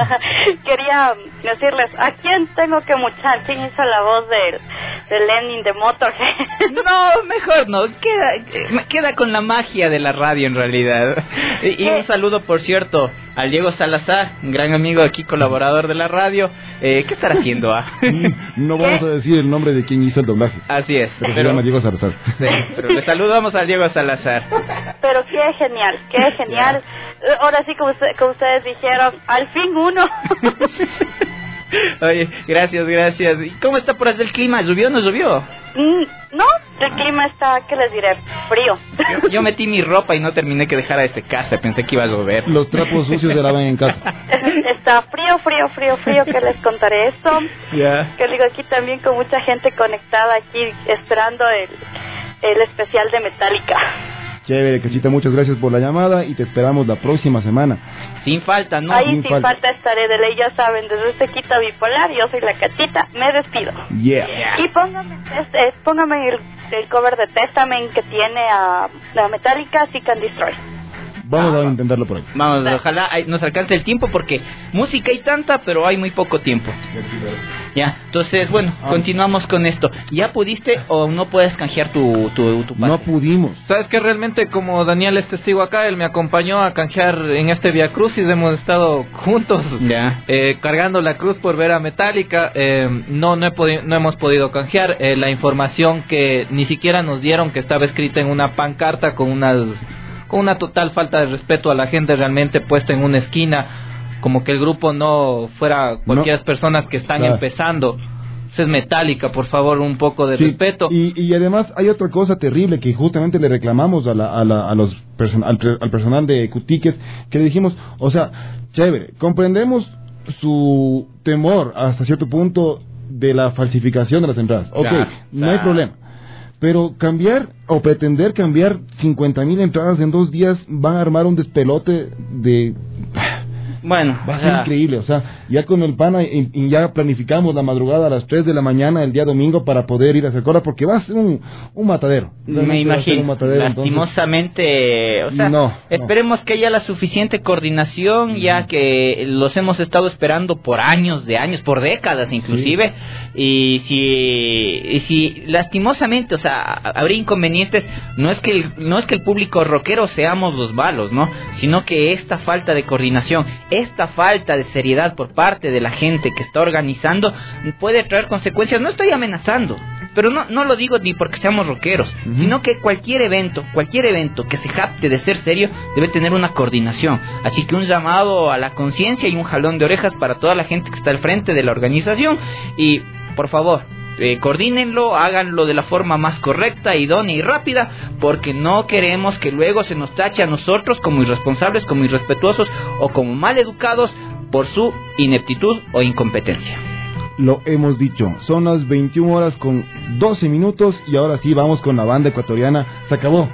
Quería decirles, ¿a quién tengo que muchar? ¿Quién hizo la voz de Lenin de Motorhead? No, mejor no. Queda con la magia de la radio en realidad. Y un saludo, por cierto, al Diego Salazar, un gran amigo aquí, colaborador de la radio. ¿Qué estará haciendo? No vamos a decir el nombre de quien hizo el doblaje. Así es. Pero se llama Diego Salazar. Sí, pero le saludamos al Diego Salazar. Pero qué genial. Ahora sí, como ustedes dijeron, al fin uno. Oye, gracias. ¿Y cómo está por allá el clima? ¿Llovió o no llovió? No, el clima está, ¿qué les diré? Frío. Yo metí mi ropa y no terminé que dejara de secarse, pensé que iba a llover. Los trapos sucios se lavan en casa. Está frío, que les contaré esto. Que digo, aquí también con mucha gente conectada aquí, esperando el especial de Metallica. Chévere, Cachita, muchas gracias por la llamada y te esperamos la próxima semana. Sin falta, ¿no? Ahí sin falta estaré, de ley, ya saben, desde este Quita Bipolar, yo soy la Cachita, me despido. Yeah. Y póngame el cover de Testament que tiene a Metallica, Seek and Destroy. Vamos a intentarlo por ahí. Vamos, ojalá nos alcance el tiempo, porque música hay tanta, pero hay muy poco tiempo. Ya, entonces, bueno, continuamos con esto. ¿Ya pudiste o no puedes canjear tu pase? No pudimos. ¿Sabes qué? Realmente, como Daniel es testigo acá, él me acompañó a canjear en este Vía Crucis, hemos estado juntos, cargando la cruz por ver a Metallica. No hemos podido canjear. La información que ni siquiera nos dieron, que estaba escrita en una pancarta con una total falta de respeto a la gente, realmente puesta en una esquina, como que el grupo no fuera cualquier personas que están empezando. Esa es Metallica, por favor, un poco de respeto. Y además hay otra cosa terrible que justamente le reclamamos al personal de Q-Ticket, que le dijimos, o sea, chévere, comprendemos su temor hasta cierto punto de la falsificación de las entradas. Ok, no hay problema. Pero cambiar o pretender cambiar 50,000 entradas en 2 días van a armar un despelote de... Bueno, va a ser increíble, o sea, ya con el pana y ya planificamos la madrugada a las 3 de la mañana el día domingo para poder ir a hacer cola, porque va a ser un matadero. Me imagino, lastimosamente, entonces, o sea, esperemos que haya la suficiente coordinación, ya que los hemos estado esperando por años, por décadas inclusive, y si lastimosamente, o sea, habría inconvenientes, no es que el público rockero seamos los malos, ¿no? Sino que esta falta de coordinación, esta falta de seriedad por parte de la gente que está organizando puede traer consecuencias. No estoy amenazando, pero no lo digo ni porque seamos rockeros, sino que cualquier evento que se capte de ser serio debe tener una coordinación. Así que un llamado a la conciencia y un jalón de orejas para toda la gente que está al frente de la organización y, por favor, coordínenlo, háganlo de la forma más correcta, idónea y rápida, porque no queremos que luego se nos tache a nosotros como irresponsables, como irrespetuosos o como mal educados por su ineptitud o incompetencia. Lo hemos dicho, son las 21 horas con 12 minutos y ahora sí vamos con la banda ecuatoriana. Se acabó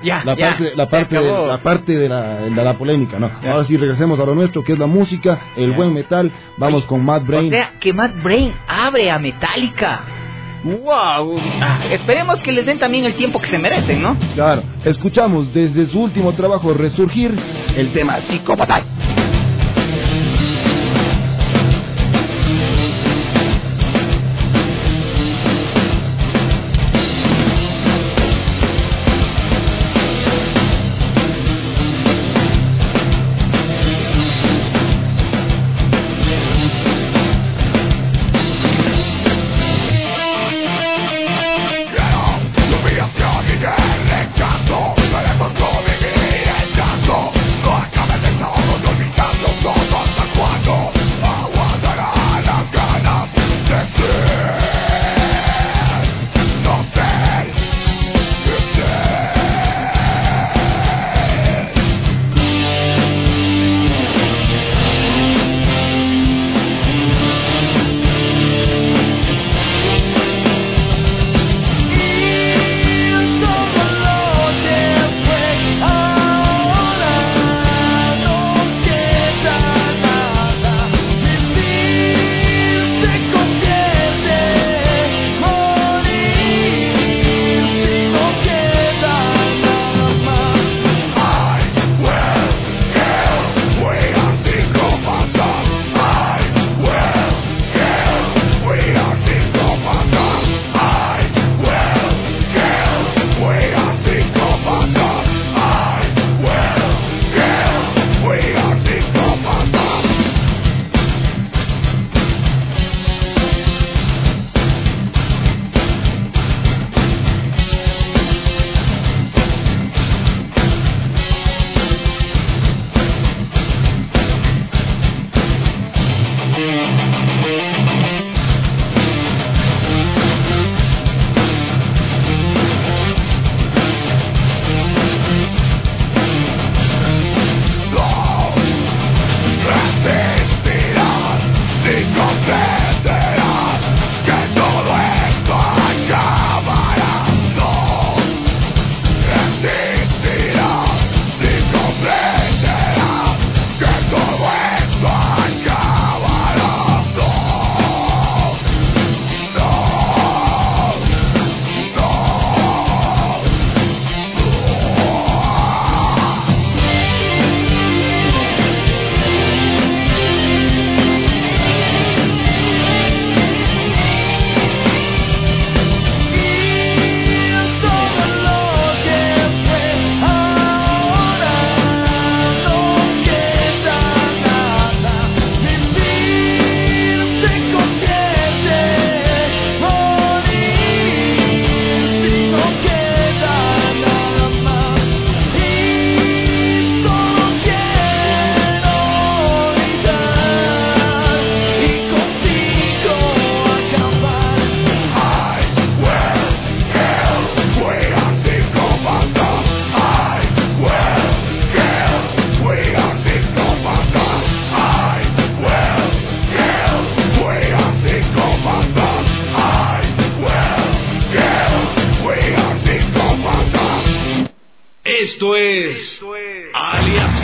la parte de la polémica, ¿no? Ahora sí regresemos a lo nuestro, que es la música, el buen metal. Vamos con Mad Brain. O sea, que Mad Brain abre a Metallica. ¡Wow! Esperemos que les den también el tiempo que se merecen, ¿no? Claro, escuchamos desde su último trabajo, Resurgir, el tema Psicópatas. No acabes de todo de olvidar.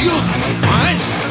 Excuse me, maestro.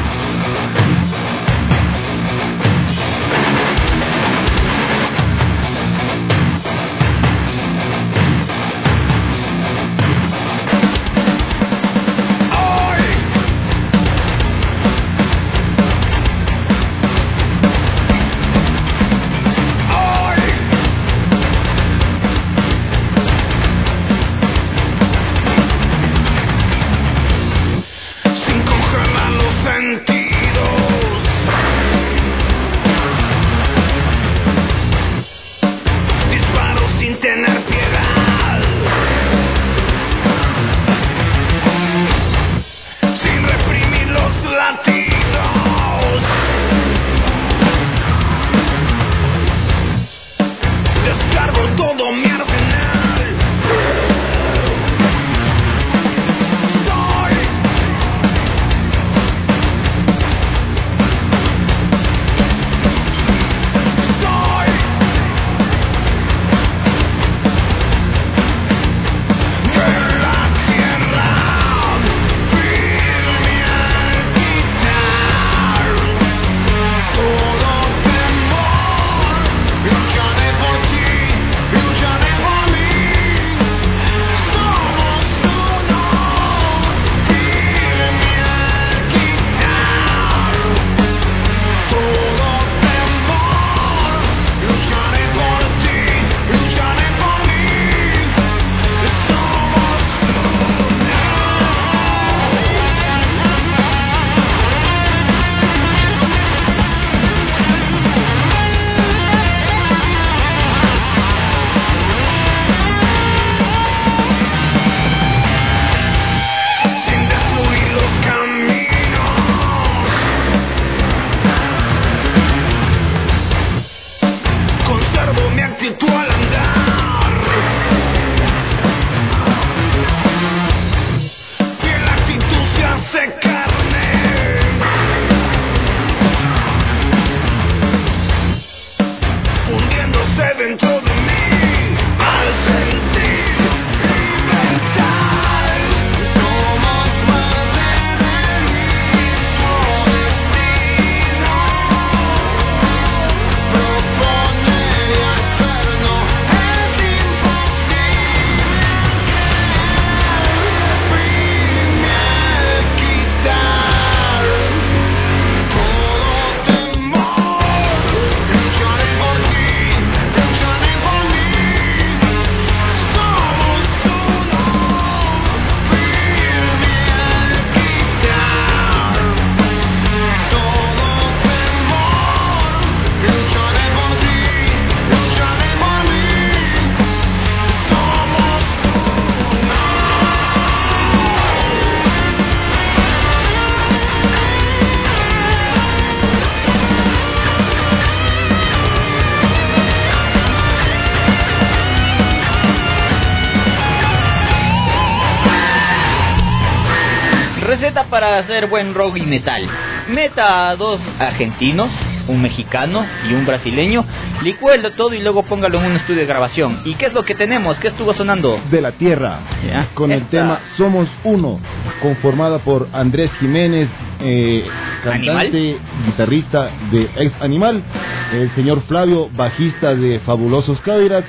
Receta para hacer buen rock y metal. Meta a 2 argentinos, un mexicano y un brasileño. Licúelo todo y luego póngalo en un estudio de grabación. ¿Y qué es lo que tenemos? ¿Qué estuvo sonando? De la Tierra. ¿Ya? Con el tema Somos Uno, conformada por Andrés Jiménez, cantante, ¿Animal? guitarrista de Ex Animal, el señor Flavio, bajista de Fabulosos Cadillacs,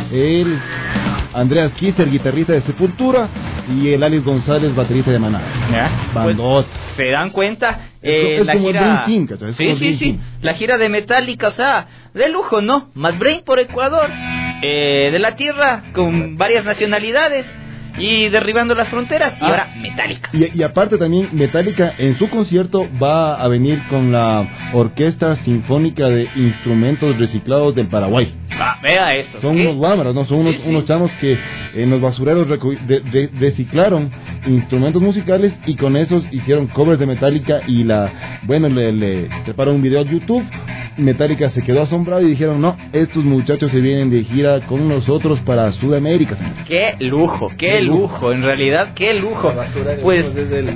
el Andreas Kisser, guitarrista de Sepultura, y el Alex González, baterista de Maná. Pues, ¿se dan cuenta? Es la como gira... el Brain Team, Sí. La gira de Metallica, o sea, de lujo, ¿no? Más Brain por Ecuador, de la Tierra, con varias nacionalidades y derribando las fronteras. Y ahora Metallica. Y aparte también Metallica en su concierto va a venir con la Orquesta Sinfónica de Instrumentos Reciclados del Paraguay. Vea eso. Son unos guámaras, ¿no? Son unos chamos que en los basureros reciclaron instrumentos musicales y con esos hicieron covers de Metallica y le prepararon un video a YouTube. Metallica se quedó asombrado y dijeron, no, estos muchachos se vienen de gira con nosotros para Sudamérica. Qué lujo, en realidad, qué lujo. Pues,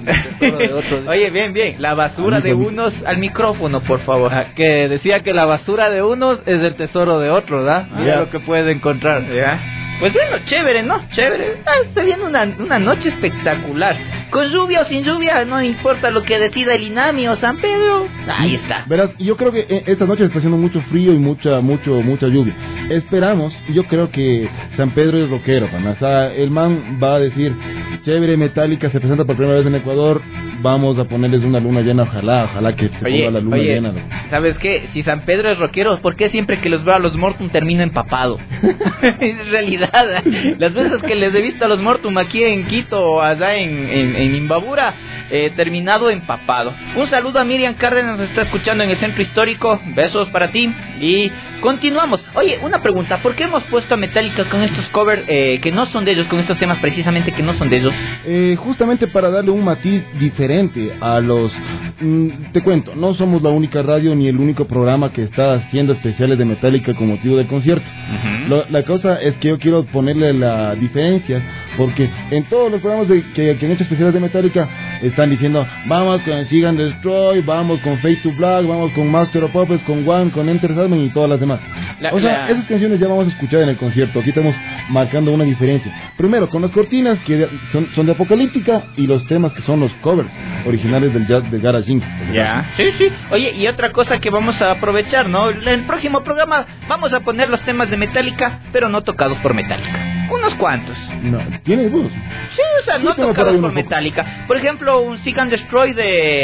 oye, bien, la basura de unos al micrófono, por favor. Que decía que la basura de unos es el tesoro de otros, ¿verdad? Mira lo que puede encontrar. Pues bueno, chévere, ¿no? Chévere. Se viene una noche espectacular. Con lluvia o sin lluvia, no importa lo que decida el INAMI o San Pedro. Ahí está. Verás, yo creo que esta noche está haciendo mucho frío y mucha lluvia. Esperamos, yo creo que San Pedro es rockero, pana. O sea, el man va a decir, chévere, Metallica se presenta por primera vez en Ecuador, vamos a ponerles una luna llena, ojalá que se ponga la luna llena. ¿Sabes qué? Si San Pedro es rockero, ¿por qué siempre que los veo a los Mortum termino empapado? En realidad, las veces que les he visto a los Mortum aquí en Quito o allá en Imbabura, terminado empapado. Un saludo a Miriam Cárdenas, nos está escuchando en el centro histórico, besos para ti y continuamos. Oye, una pregunta, ¿por qué hemos puesto a Metallica con estos covers que no son de ellos, con estos temas precisamente que no son de ellos? Justamente para darle un matiz diferente a los... te cuento, no somos la única radio ni el único programa que está haciendo especiales de Metallica con motivo del concierto. La cosa es que yo quiero ponerle la diferencia, porque en todos los programas que han hecho especiales de Metallica están diciendo, vamos con Seek and Destroy, vamos con Fade to Black, vamos con Master of Puppets, con One, con Enter Sandman y todas las demás. Esas canciones ya vamos a escuchar en el concierto. Aquí estamos marcando una diferencia. Primero, con las cortinas que son de Apocalíptica y los temas que son los covers originales del jazz de Garage Inc. Ya, sí. Oye, y otra cosa que vamos a aprovechar, ¿no? En el próximo programa vamos a poner los temas de Metallica, pero no tocados por Metallica. Unos cuantos. No, ¿tienes voz? Sí, o sea, no tocados por Metallica. Por ejemplo, un Seek and Destroy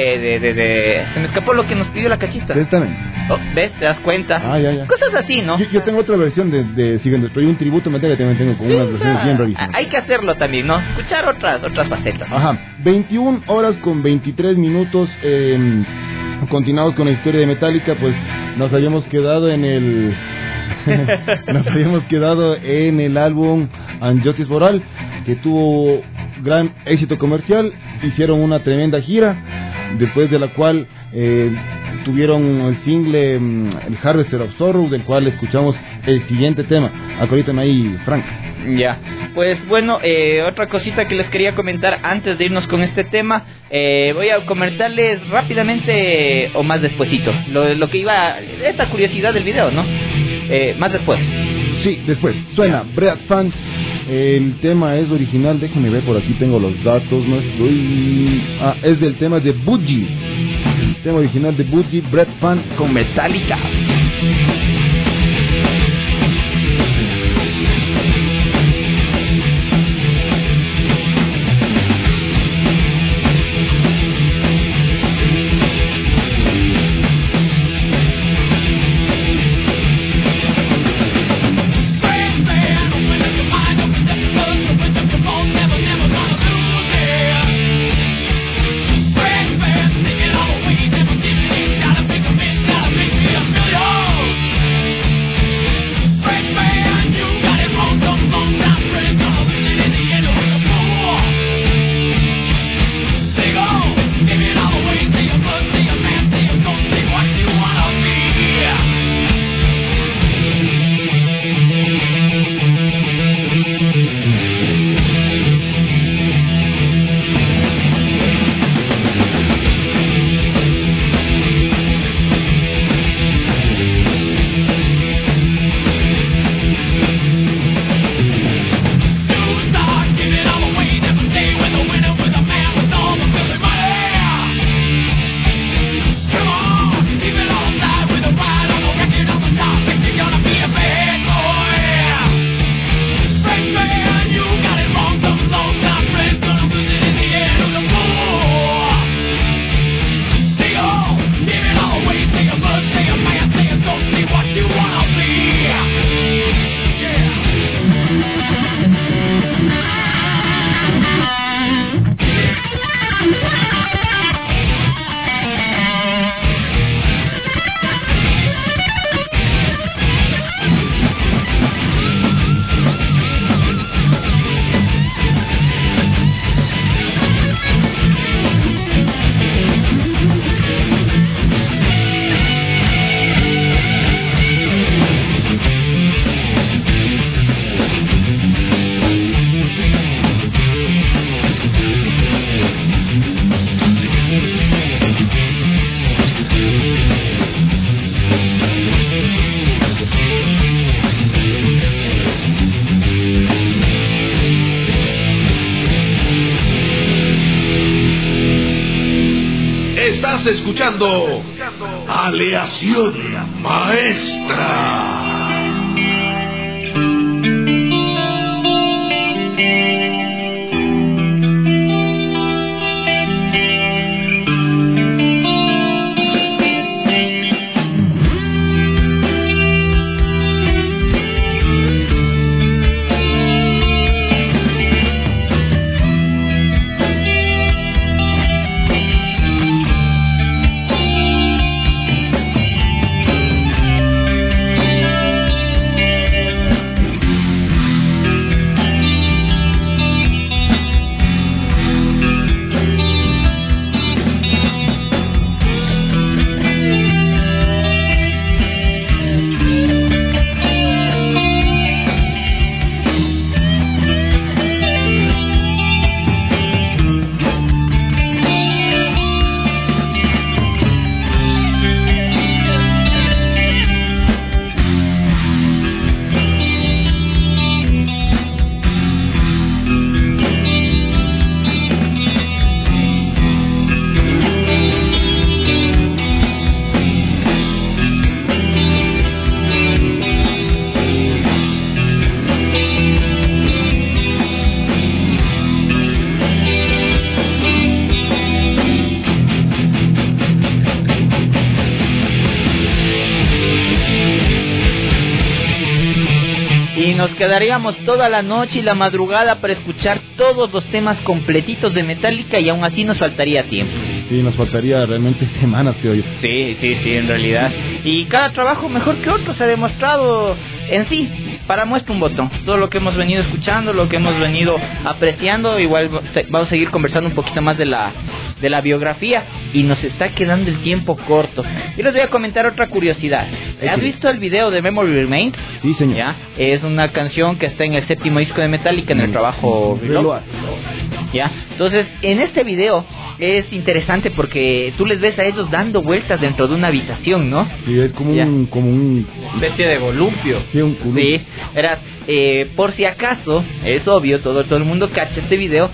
de... Se me escapó lo que nos pidió la cachita. Oh, ¿ves? ¿Te das cuenta? Ya. Cosas así, ¿no? Yo tengo otra versión de Seek and Destroy, un tributo Metallica también tengo con unas versiones bien rarísimas. Hay que hacerlo también, ¿no? Escuchar otras facetas. Ajá, 21 horas con 23 minutos. Continuamos con la historia de Metallica, pues nos habíamos quedado en el... nos habíamos quedado en el álbum Justice for All, que tuvo gran éxito comercial. Hicieron una tremenda gira, después de la cual tuvieron el single el Harvester of Sorrow, del cual escuchamos el siguiente tema. Acolítame ahí, Frank. Ya, pues bueno, otra cosita que les quería comentar antes de irnos con este tema. Voy a comentarles rápidamente, o más despuesito, lo que iba, esta curiosidad del video, ¿no? Más después. Sí, después. Suena Bread Fan. El tema es original, déjenme ver, por aquí tengo los datos. No estoy... es del tema de Boogie. El tema original de Boogie, Bread Fan con Metallica. Gotta pick 'em in, gotta make 'em feel your Estás escuchando Aleación Maestra. Nos quedaríamos toda la noche y la madrugada para escuchar todos los temas completitos de Metallica y aún así nos faltaría tiempo. Sí, nos faltaría realmente semanas, creo yo. Sí, en realidad. Y cada trabajo mejor que otro se ha demostrado en sí. Para muestra un botón. Todo lo que hemos venido escuchando, lo que hemos venido apreciando, igual vamos a seguir conversando un poquito más de la biografía y nos está quedando el tiempo corto. Y les voy a comentar otra curiosidad. ¿Has visto el video de Memory Remains? Sí, señor. ¿Ya? Es una canción que está en el 7º disco de Metallica en el trabajo Reload. ¿Ya? Entonces, en este video es interesante porque tú les ves a ellos dando vueltas dentro de una habitación, ¿no? Sí, es como un especie de columpio. Sí, un columpio. Sí, verás, por si acaso, es obvio, todo el mundo cacha este video,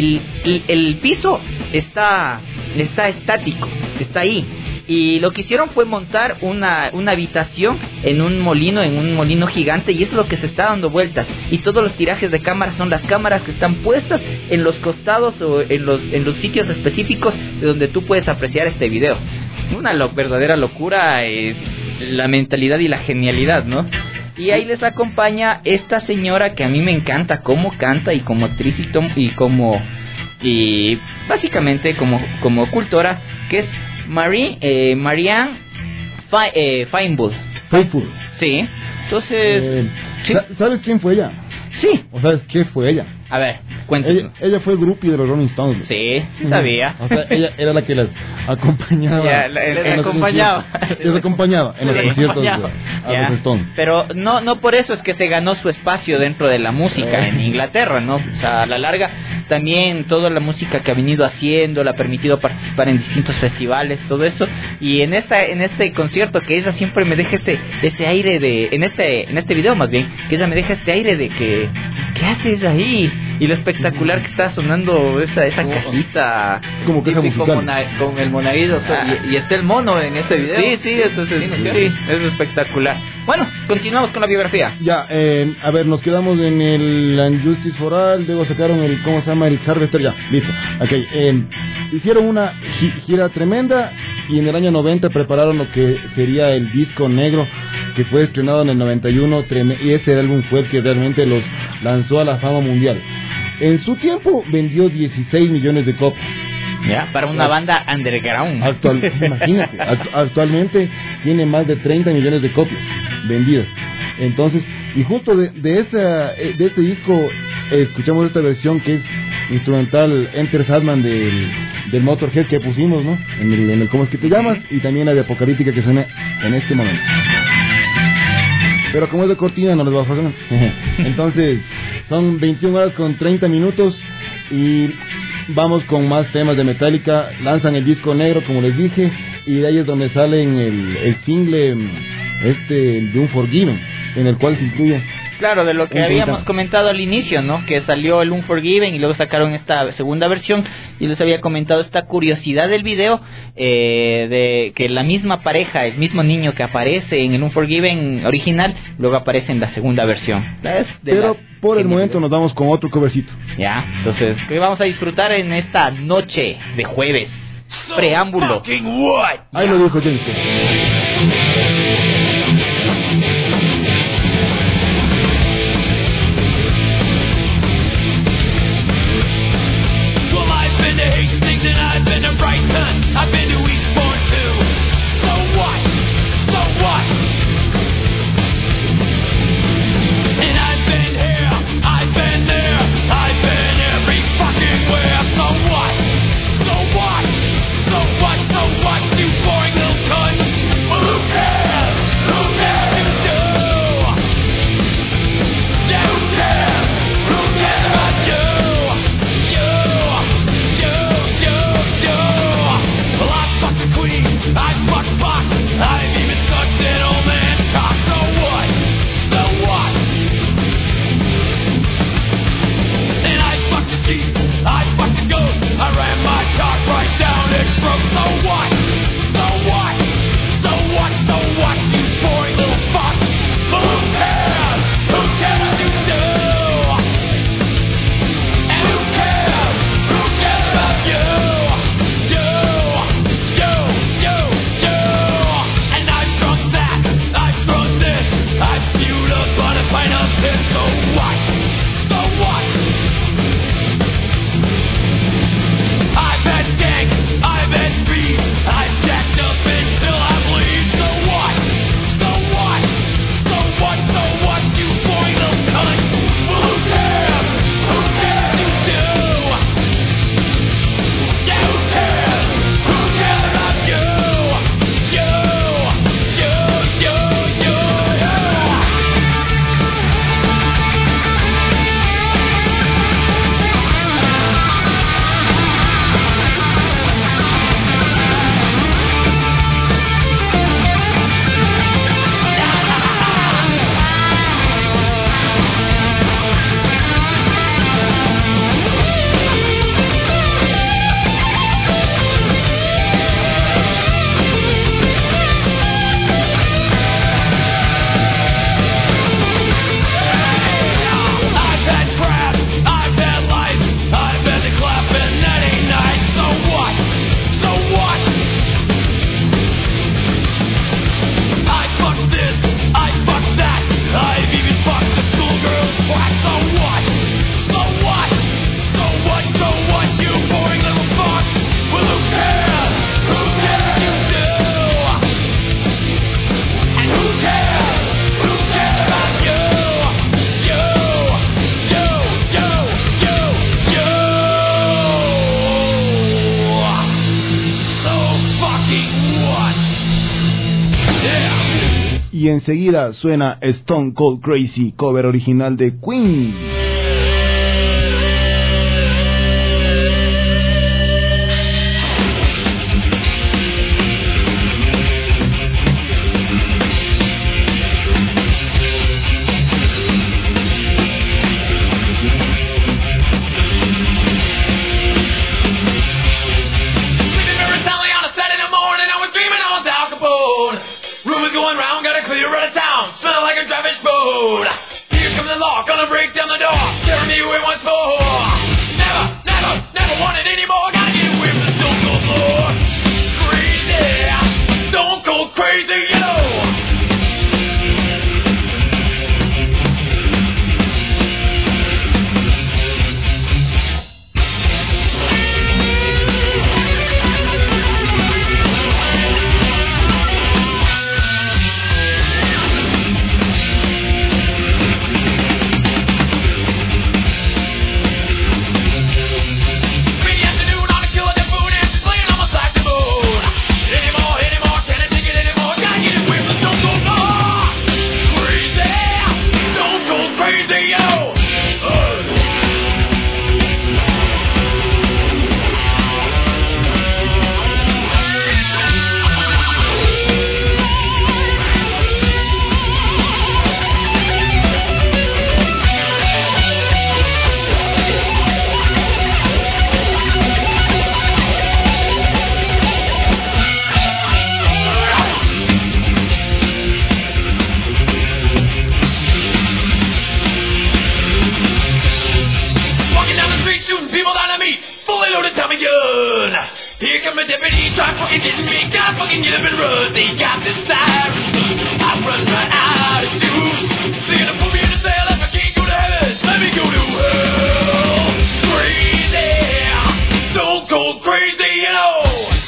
el piso está estático, está ahí. Y lo que hicieron fue montar una habitación en un molino gigante, y eso es lo que se está dando vueltas. Y todos los tirajes de cámaras son las cámaras que están puestas en los costados o en los sitios específicos de donde tú puedes apreciar este video. Una verdadera locura, la mentalidad y la genialidad, ¿no? Y ahí les acompaña esta señora que a mí me encanta cómo canta y como actriz y básicamente como cultora, que es Marianne Faithfull. Sí. Entonces, ¿sí? ¿Sabes quién fue ella? Sí. ¿O sabes qué fue ella? A ver, cuéntame. Ella fue groupie de los Rolling Stones. Sí sabía. O sea, ella era la que las acompañaba. Les acompañaba en los conciertos de los Stones. Pero no por eso es que se ganó su espacio dentro de la música en Inglaterra, ¿no? O sea, a la larga también toda la música que ha venido haciendo le ha permitido participar en distintos festivales, todo eso. Y en este concierto que ella siempre me deja ese aire de en este video más bien, que ella me deja este aire de que ¿qué haces ahí? Y lo espectacular que está sonando esa cajita como queja musical con el monaguillo, y está el mono en este video. Sí, es espectacular. Bueno, continuamos con la biografía. Ya, a ver, nos quedamos en el Unjustice for All, luego sacaron el, ¿cómo se llama? El Harvester, ya, listo. Okay, hicieron una gira tremenda y en el año 90 prepararon lo que sería el disco negro, que fue estrenado en el 91, y ese álbum fue el que realmente los lanzó a la fama mundial. En su tiempo vendió 16 millones de copias. Ya, para una banda underground. Imagínate, actualmente tiene más de 30 millones de copias vendidas. Entonces, y justo de este disco escuchamos esta versión que es instrumental, Enter Sandman del Motorhead que pusimos, ¿no? En el ¿cómo es que te llamas? Y también la de Apocalíptica que suena en este momento. Pero como es de cortina no les va a pasar. Entonces, son 21 horas con 30 minutos y vamos con más temas de Metallica. Lanzan el disco negro, como les dije, y de ahí es donde salen el single de Unforgiven, en el cual se incluye. Claro, de lo que habíamos comentado al inicio, ¿no? Que salió el Unforgiven y luego sacaron esta segunda versión Yo les había comentado esta curiosidad del video, de que la misma pareja, el mismo niño que aparece en el Unforgiven original, luego aparece en la segunda versión. Pero por el momento nos vamos con otro covercito. Ya, entonces, ¿qué vamos a disfrutar en esta noche de jueves? Preámbulo. Ahí lo dijo James. I've been to Eastbourne too. So what? So what? And I've been here, I've been there, I've been every fucking where. So what? So what? So what? So what? You boring little cunt. Well, who cares? Who cares? You do. Yeah, who cares? Who cares about you? Well, I fucked the queen, I fucked Buck, I've even sucked that old man's cock. So what? So what? And I fucked the sheep, I fucked the goat, I ran my cock right down its throat. So what? So what? So what? So what? You boring little fuck. But who cares? Who cares? You do. And who cares? Who cares about you? So what? So what? I've had gank, I've had speed, I've jacked up until I bleed. So what? So what? So what? So what? You boring little cunt. Well, who cares? Who cares? You do. Yeah, who cares? Who cares about you? You. Y enseguida suena Stone Cold Crazy, cover original de Queen. Here comes the law, gonna break down the door. Tear me away once more. Never, never, never want it anymore. Gotta get away from the stone cold floor. Crazy, stone cold crazy, yo. Afternoon, deputy, try fucking getting me, got fucking get up and run. They got this sirens, I run right out of juice. They're gonna put me in a cell if I can't go to heaven. Let me go to hell. Crazy, don't go crazy, you know.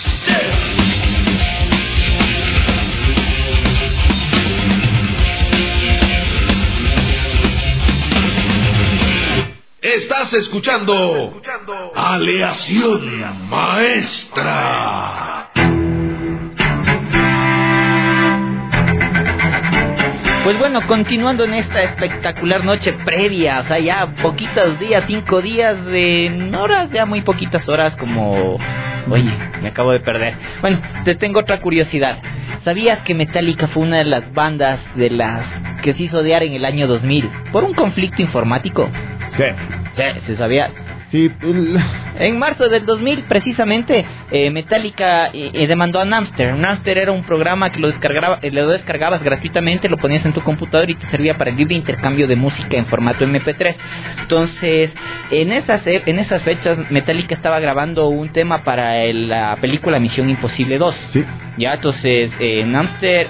Estás escuchando Aleación Maestra. Pues bueno, continuando en esta espectacular noche previa, o sea, ya poquitos días, 5 días de horas, ya muy poquitas horas, como... Oye, me acabo de perder. Bueno, te tengo otra curiosidad. ¿Sabías que Metallica fue una de las bandas de las que se hizo odiar en el año 2000 por un conflicto informático? Sí. ¿Sí sabías? Sí. En marzo del 2000, precisamente, Metallica demandó a Napster. Napster era un programa que lo descargabas gratuitamente, lo ponías en tu computador y te servía para el libre intercambio de música en formato MP3. Entonces, en esas fechas, Metallica estaba grabando un tema para la película Misión Imposible 2. Sí. Ya, entonces, Napster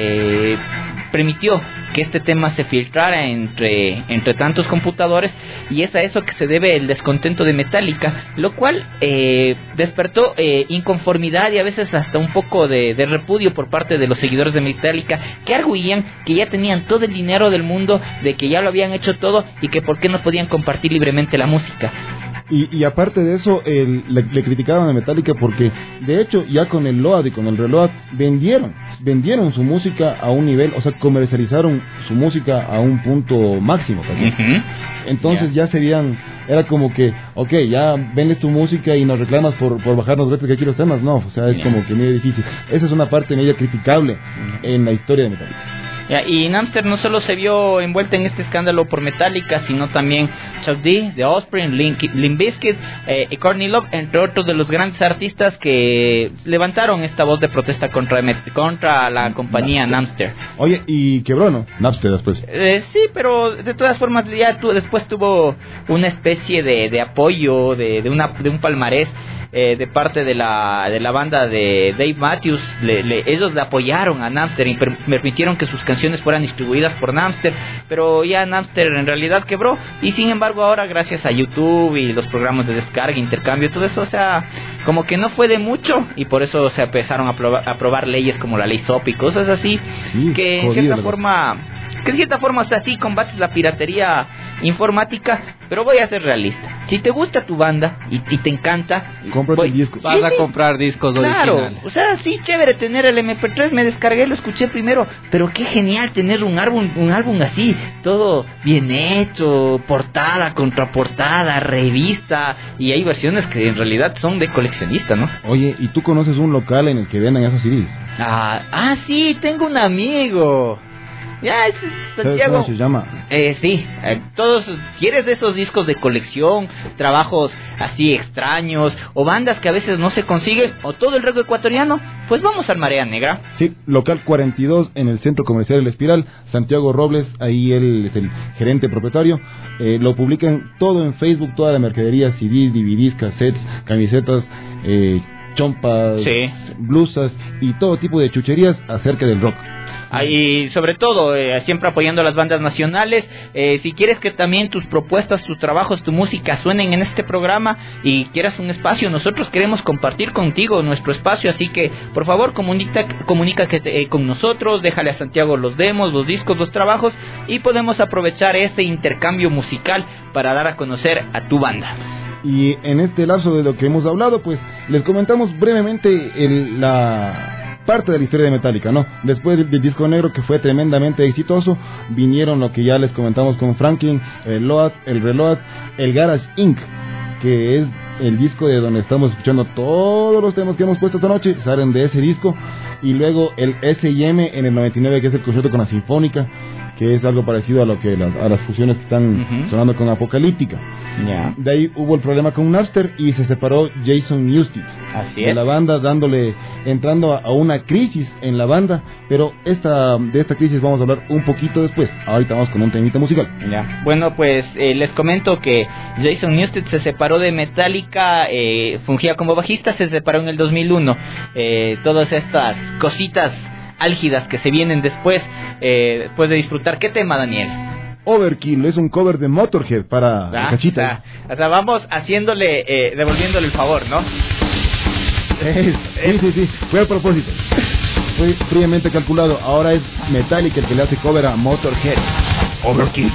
permitió que este tema se filtrara entre tantos computadores, y es a eso que se debe el descontento de Metallica, lo cual despertó inconformidad y a veces hasta un poco de repudio por parte de los seguidores de Metallica, que arguían que ya tenían todo el dinero del mundo, de que ya lo habían hecho todo y que por qué no podían compartir libremente la música. Y aparte de eso, le criticaban a Metallica porque, de hecho, ya con el Load y con el Reload vendieron su música a un nivel, o sea, comercializaron su música a un punto máximo también. Uh-huh. Entonces ya se veían, era como que, ok, ya vendes tu música y nos reclamas por bajarnos gratis que aquí los temas. No, o sea, es como que medio difícil. Esa es una parte medio criticable en la historia de Metallica. Y Napster no solo se vio envuelta en este escándalo por Metallica, sino también Chuck D, The Offspring, Limp Bizkit y Courtney Love, entre otros de los grandes artistas que levantaron esta voz de protesta contra la compañía Napster. Oye, y quebró, ¿no? Napster después. Sí, pero de todas formas ya después tuvo una especie de apoyo, de un palmarés de parte de la banda de Dave Matthews. Ellos le apoyaron a Napster y permitieron que sus canciones fueran distribuidas por Napster, pero ya Napster en realidad quebró, y sin embargo ahora gracias a YouTube y los programas de descarga, intercambio, todo eso, o sea, como que no fue de mucho, y por eso se empezaron a aprobar leyes como la ley SOP y cosas así, sí, que en cierta forma, o sea, sí combates la piratería informática, pero voy a ser realista. Si te gusta tu banda y te encanta, cómprate el disco. Vas a comprar discos originales. Claro, o sea, sí, chévere tener el MP3, me descargué, lo escuché primero, pero qué genial tener un álbum así, todo bien hecho, portada, contraportada, revista, y hay versiones que en realidad son de coleccionista, ¿no? Oye, ¿y tú conoces un local en el que vendan esos CDs? Sí, tengo un amigo. Ya, Santiago. ¿Cómo se llama? Sí, todos, ¿quieres de esos discos de colección, trabajos así extraños, o bandas que a veces no se consiguen, o todo el rock ecuatoriano? Pues vamos al Marea Negra. Sí, local 42 en el Centro Comercial El Espiral, Santiago Robles, ahí él es el gerente propietario. Lo publican todo en Facebook, toda la mercadería, CDs, DVDs, cassettes, camisetas, chompas, sí, blusas y todo tipo de chucherías acerca del rock. Y sobre todo, siempre apoyando a las bandas nacionales. Si quieres que también tus propuestas, tus trabajos, tu música suenen en este programa y quieras un espacio, nosotros queremos compartir contigo nuestro espacio, así que por favor comunícate con nosotros, déjale a Santiago los demos, los discos, los trabajos, y podemos aprovechar ese intercambio musical para dar a conocer a tu banda. Y en este lapso de lo que hemos hablado, pues les comentamos brevemente la parte de la historia de Metallica, ¿no? Después del disco negro, que fue tremendamente exitoso, vinieron lo que ya les comentamos con Franklin, el Load, el Reload, el Garage Inc., que es el disco de donde estamos escuchando todos los temas que hemos puesto esta noche, salen de ese disco, y luego el S&M en el 99, que es el concierto con la Sinfónica, que es algo parecido a lo que a las fusiones que están sonando con Apocalíptica. De ahí hubo el problema con Napster y se separó Jason Newsted de la banda, entrando a una crisis en la banda, pero de esta crisis vamos a hablar un poquito después. Ahorita vamos con un temita musical. Bueno, pues les comento que Jason Newsted se separó de Metallica, fungía como bajista, se separó en el 2001. Todas estas cositas álgidas que se vienen después de disfrutar. ¿Qué tema, Daniel? Overkill, es un cover de Motorhead para Cachita. O sea, vamos haciéndole, devolviéndole el favor, ¿no? Sí, fue a propósito. Fue fríamente calculado. Ahora es Metallica el que le hace cover a Motorhead. Overkill.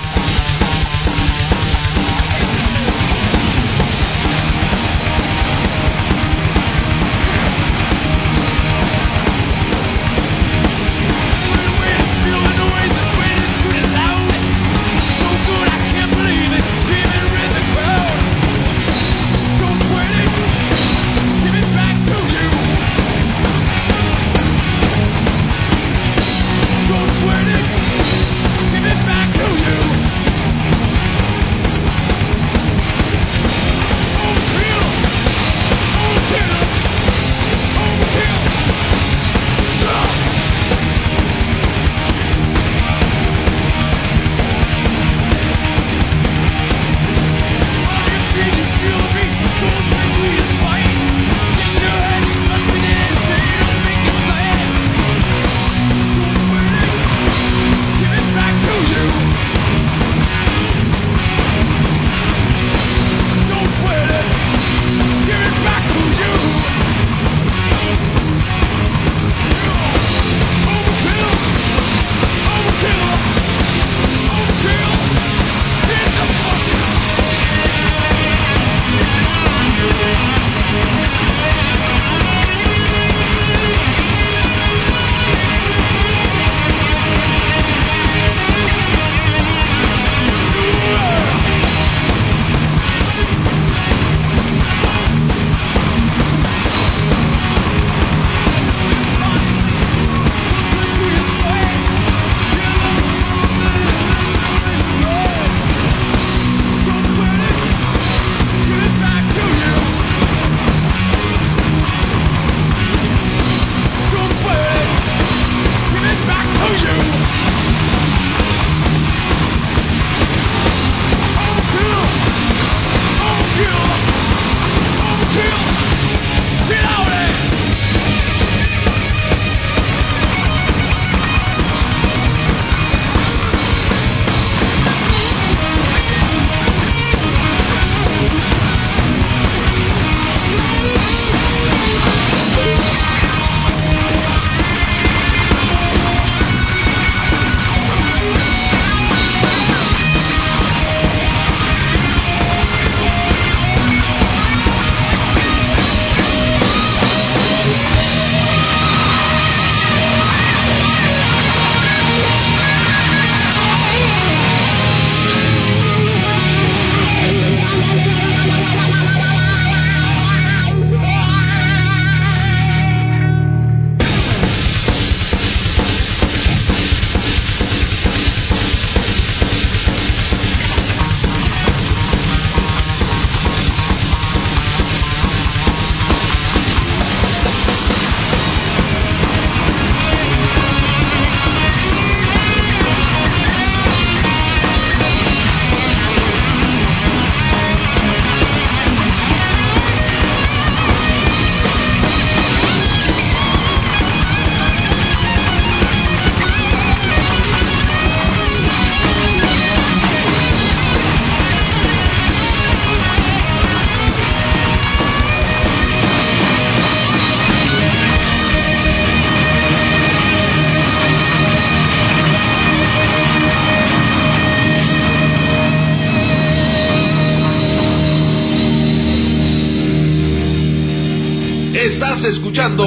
Estás escuchando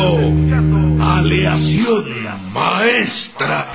Aleación Maestra.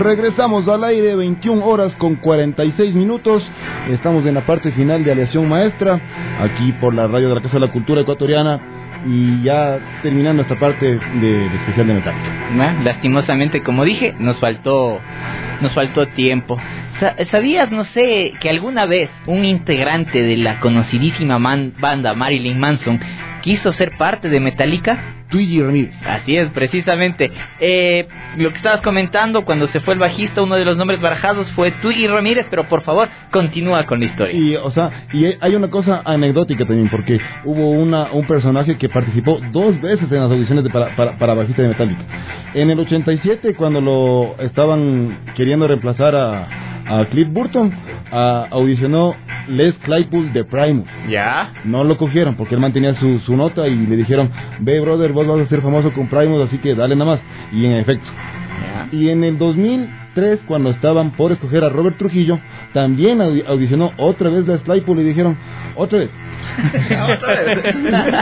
Regresamos al aire, 21 horas con 46 minutos. Estamos en la parte final de Aleación Maestra, aquí por la radio de la Casa de la Cultura Ecuatoriana. Y ya terminando esta parte de especial de Metallica. Lastimosamente, como dije, nos faltó tiempo. ¿Sabías, no sé, que alguna vez un integrante de la conocidísima banda Marilyn Manson quiso ser parte de Metallica? Twiggy Ramírez. Así es, precisamente. Lo que estabas comentando, cuando se fue el bajista, uno de los nombres barajados fue Twiggy Ramírez, pero por favor, continúa con la historia. Y hay una cosa anecdótica también, porque hubo un personaje que participó 2 veces en las audiciones para bajista de Metallica. En el 87, cuando lo estaban queriendo reemplazar a Cliff Burton, audicionó Les Claypool de Primus. ¿Ya? No lo cogieron porque él mantenía su nota y le dijeron: ve, brother, vos vas a ser famoso con Primus, así que dale nada más. Y en efecto. ¿Ya? Y en el 2003, cuando estaban por escoger a Robert Trujillo, también audicionó otra vez Les Claypool y dijeron: otra vez. ¿Otra vez?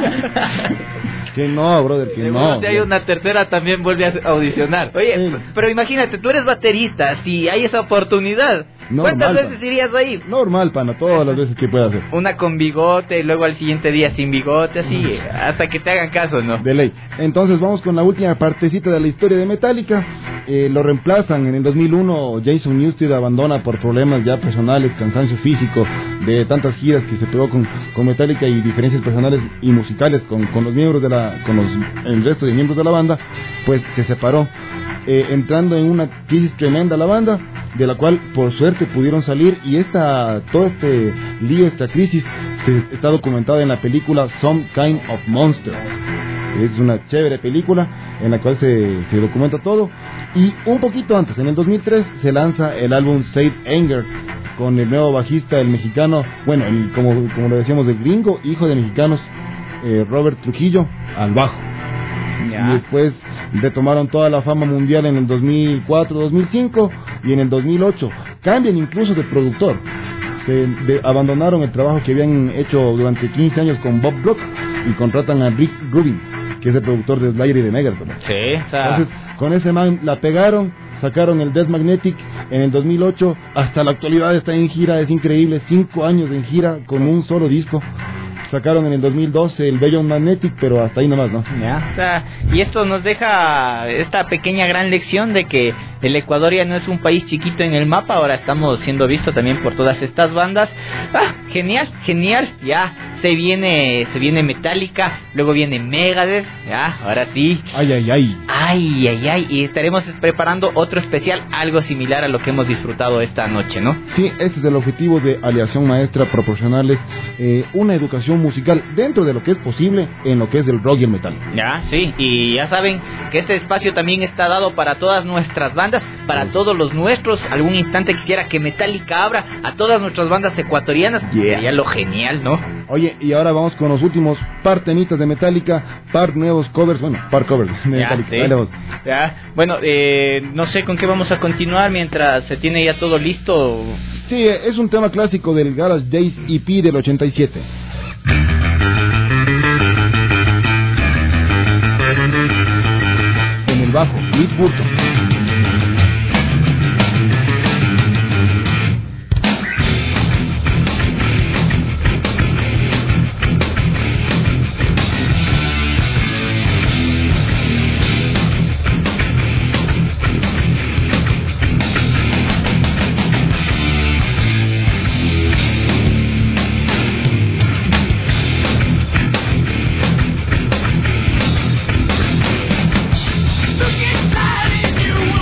Que no, brother, que no. Si hay una tercera, también vuelve a audicionar. Oye, pero imagínate, tú eres baterista, si hay esa oportunidad, ¿cuántas veces irías ahí? Normal, pana, todas las veces que pueda hacer. Una con bigote, y luego al siguiente día sin bigote, así, hasta que te hagan caso, ¿no? De ley. Entonces vamos con la última partecita de la historia de Metallica. Lo reemplazan en el 2001. Jason Newsted abandona por problemas ya personales, cansancio físico, de tantas giras que se pegó con Metallica y diferencias personales y musicales con los miembros el resto de miembros de la banda. Pues se separó, entrando en una crisis tremenda la banda, de la cual por suerte pudieron salir. Y todo este lío, esta crisis, está documentado en la película Some Kind of Monster. Es una chévere película en la cual se documenta todo. Y un poquito antes, en el 2003, se lanza el álbum Save Anger, con el nuevo bajista, el mexicano, bueno, como lo decíamos, el gringo, hijo de mexicanos, Robert Trujillo, al bajo. Y después retomaron toda la fama mundial en el 2004, 2005 y en el 2008. Cambian incluso de productor. Abandonaron el trabajo que habían hecho durante 15 años con Bob Rock y contratan a Rick Rubin, que es el productor de Slayer y de Megadeth. Sí, o sea... Entonces, con ese man la pegaron, sacaron el Death Magnetic en el 2008, hasta la actualidad está en gira, es increíble, 5 años en gira con un solo disco. Sacaron en el 2012 el Beyond Magnetic, pero hasta ahí nomás, ¿no? Ya, o sea, y esto nos deja esta pequeña gran lección de que el Ecuador ya no es un país chiquito en el mapa, ahora estamos siendo vistos también por todas estas bandas. Genial, ya se viene Metallica, luego viene Megadeth, ya, ahora sí. Ay, y estaremos preparando otro especial, algo similar a lo que hemos disfrutado esta noche, ¿no? Sí, este es el objetivo de Aleación Maestra, proporcionarles una educación musical dentro de lo que es posible en lo que es el rock y el metal. Ya, sí, y ya saben que este espacio también está dado para todas nuestras bandas, para todos los nuestros. Algún instante quisiera que Metallica abra a todas nuestras bandas ecuatorianas. Sería lo genial, ¿no? Oye, y ahora vamos con los últimos par temitas de Metallica, par nuevos covers, par covers de Metallica. Sí. Ya, bueno, no sé con qué vamos a continuar mientras se tiene ya todo listo. Sí, es un tema clásico del Garage Days EP del 87. En el bajo, Cliff Burton. Look inside in you.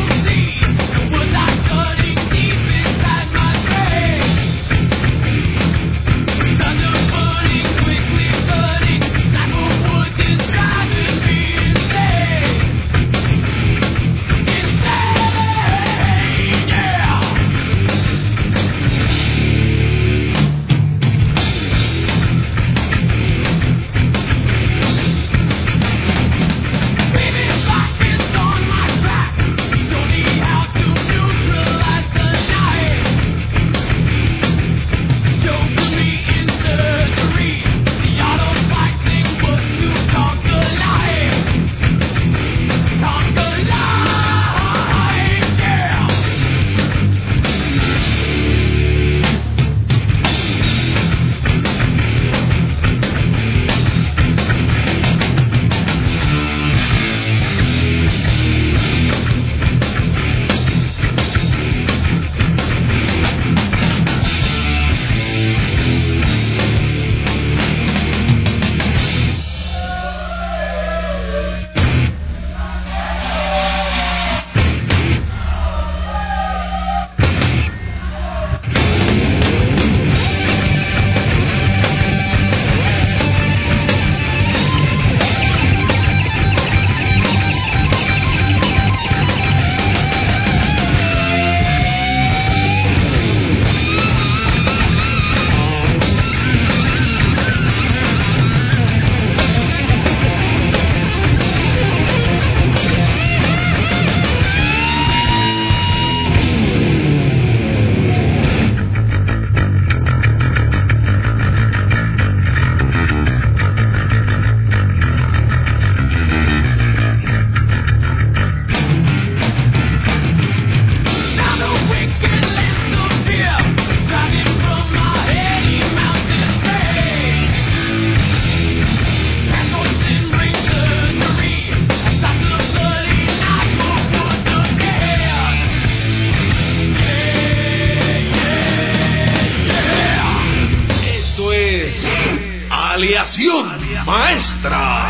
Aleación Maestra.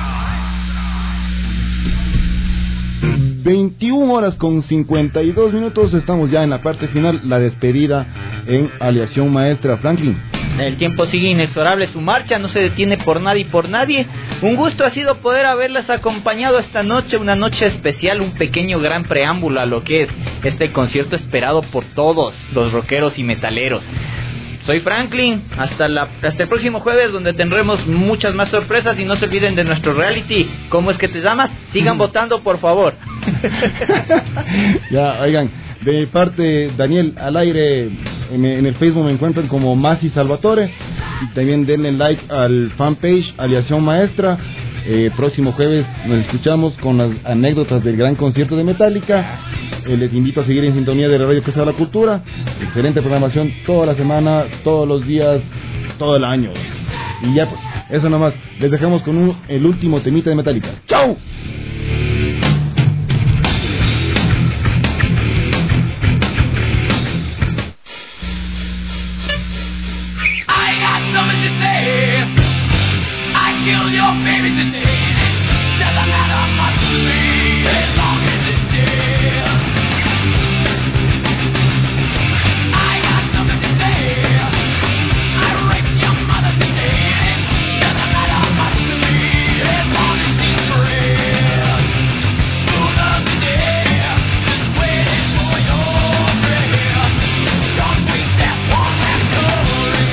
21 horas con 52 minutos, estamos ya en la parte final, la despedida en Aleación Maestra. Franklin. El tiempo sigue inexorable su marcha, no se detiene por nadie y por nadie. Un gusto ha sido poder haberlas acompañado esta noche, una noche especial, un pequeño gran preámbulo a lo que es este concierto esperado por todos los rockeros y metaleros. Soy Franklin, hasta el próximo jueves, donde tendremos muchas más sorpresas, y no se olviden de nuestro reality. ¿Cómo es que te llamas? Sigan votando, por favor. Ya, oigan, de mi parte, Daniel al aire, en el Facebook me encuentran como Masi Salvatore, y también denle like al fanpage Aleación Maestra. Próximo jueves nos escuchamos con las anécdotas del gran concierto de Metallica. Les invito a seguir en sintonía de la Radio Casa de la Cultura. Excelente programación toda la semana, todos los días, todo el año. Y ya pues, eso nomás. Les dejamos con el último temita de Metallica. ¡Chao! Kill your baby today. Doesn't matter much to me as long as it's dead. I got something to say. I raped your mother today. Doesn't matter much to me as long as she's dead. Who loves the dead? Just waiting for your grave. Don't wait that one last story.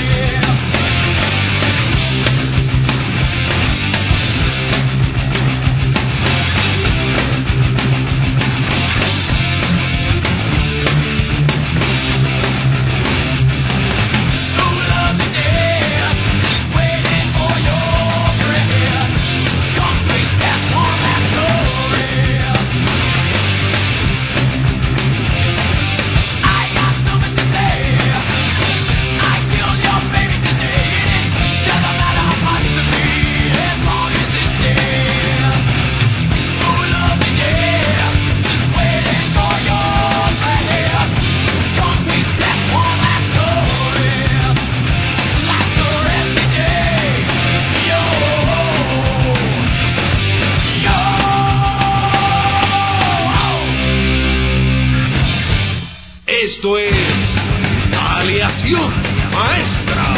Esto es Aleación Maestra.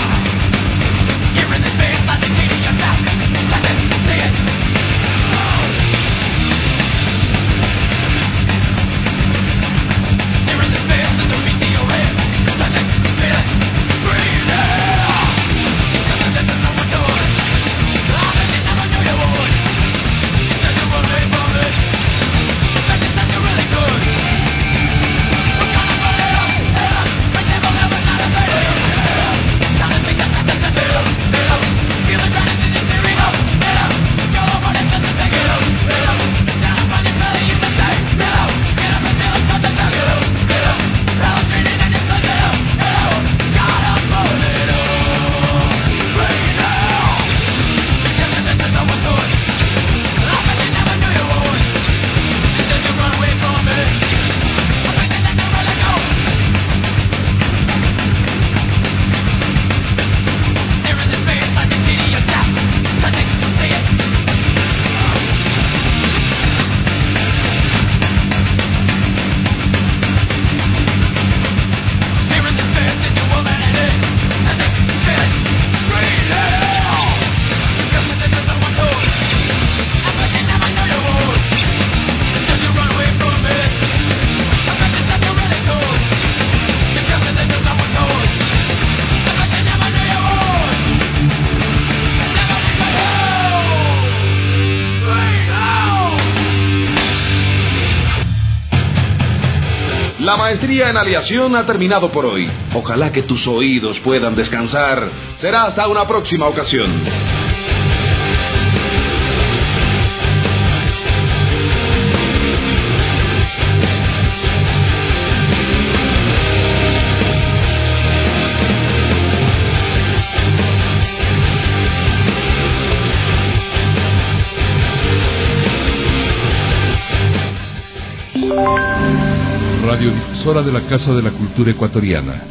La maestría en aleación ha terminado por hoy. Ojalá que tus oídos puedan descansar. Será hasta una próxima ocasión. Radiodifusora de la Casa de la Cultura Ecuatoriana.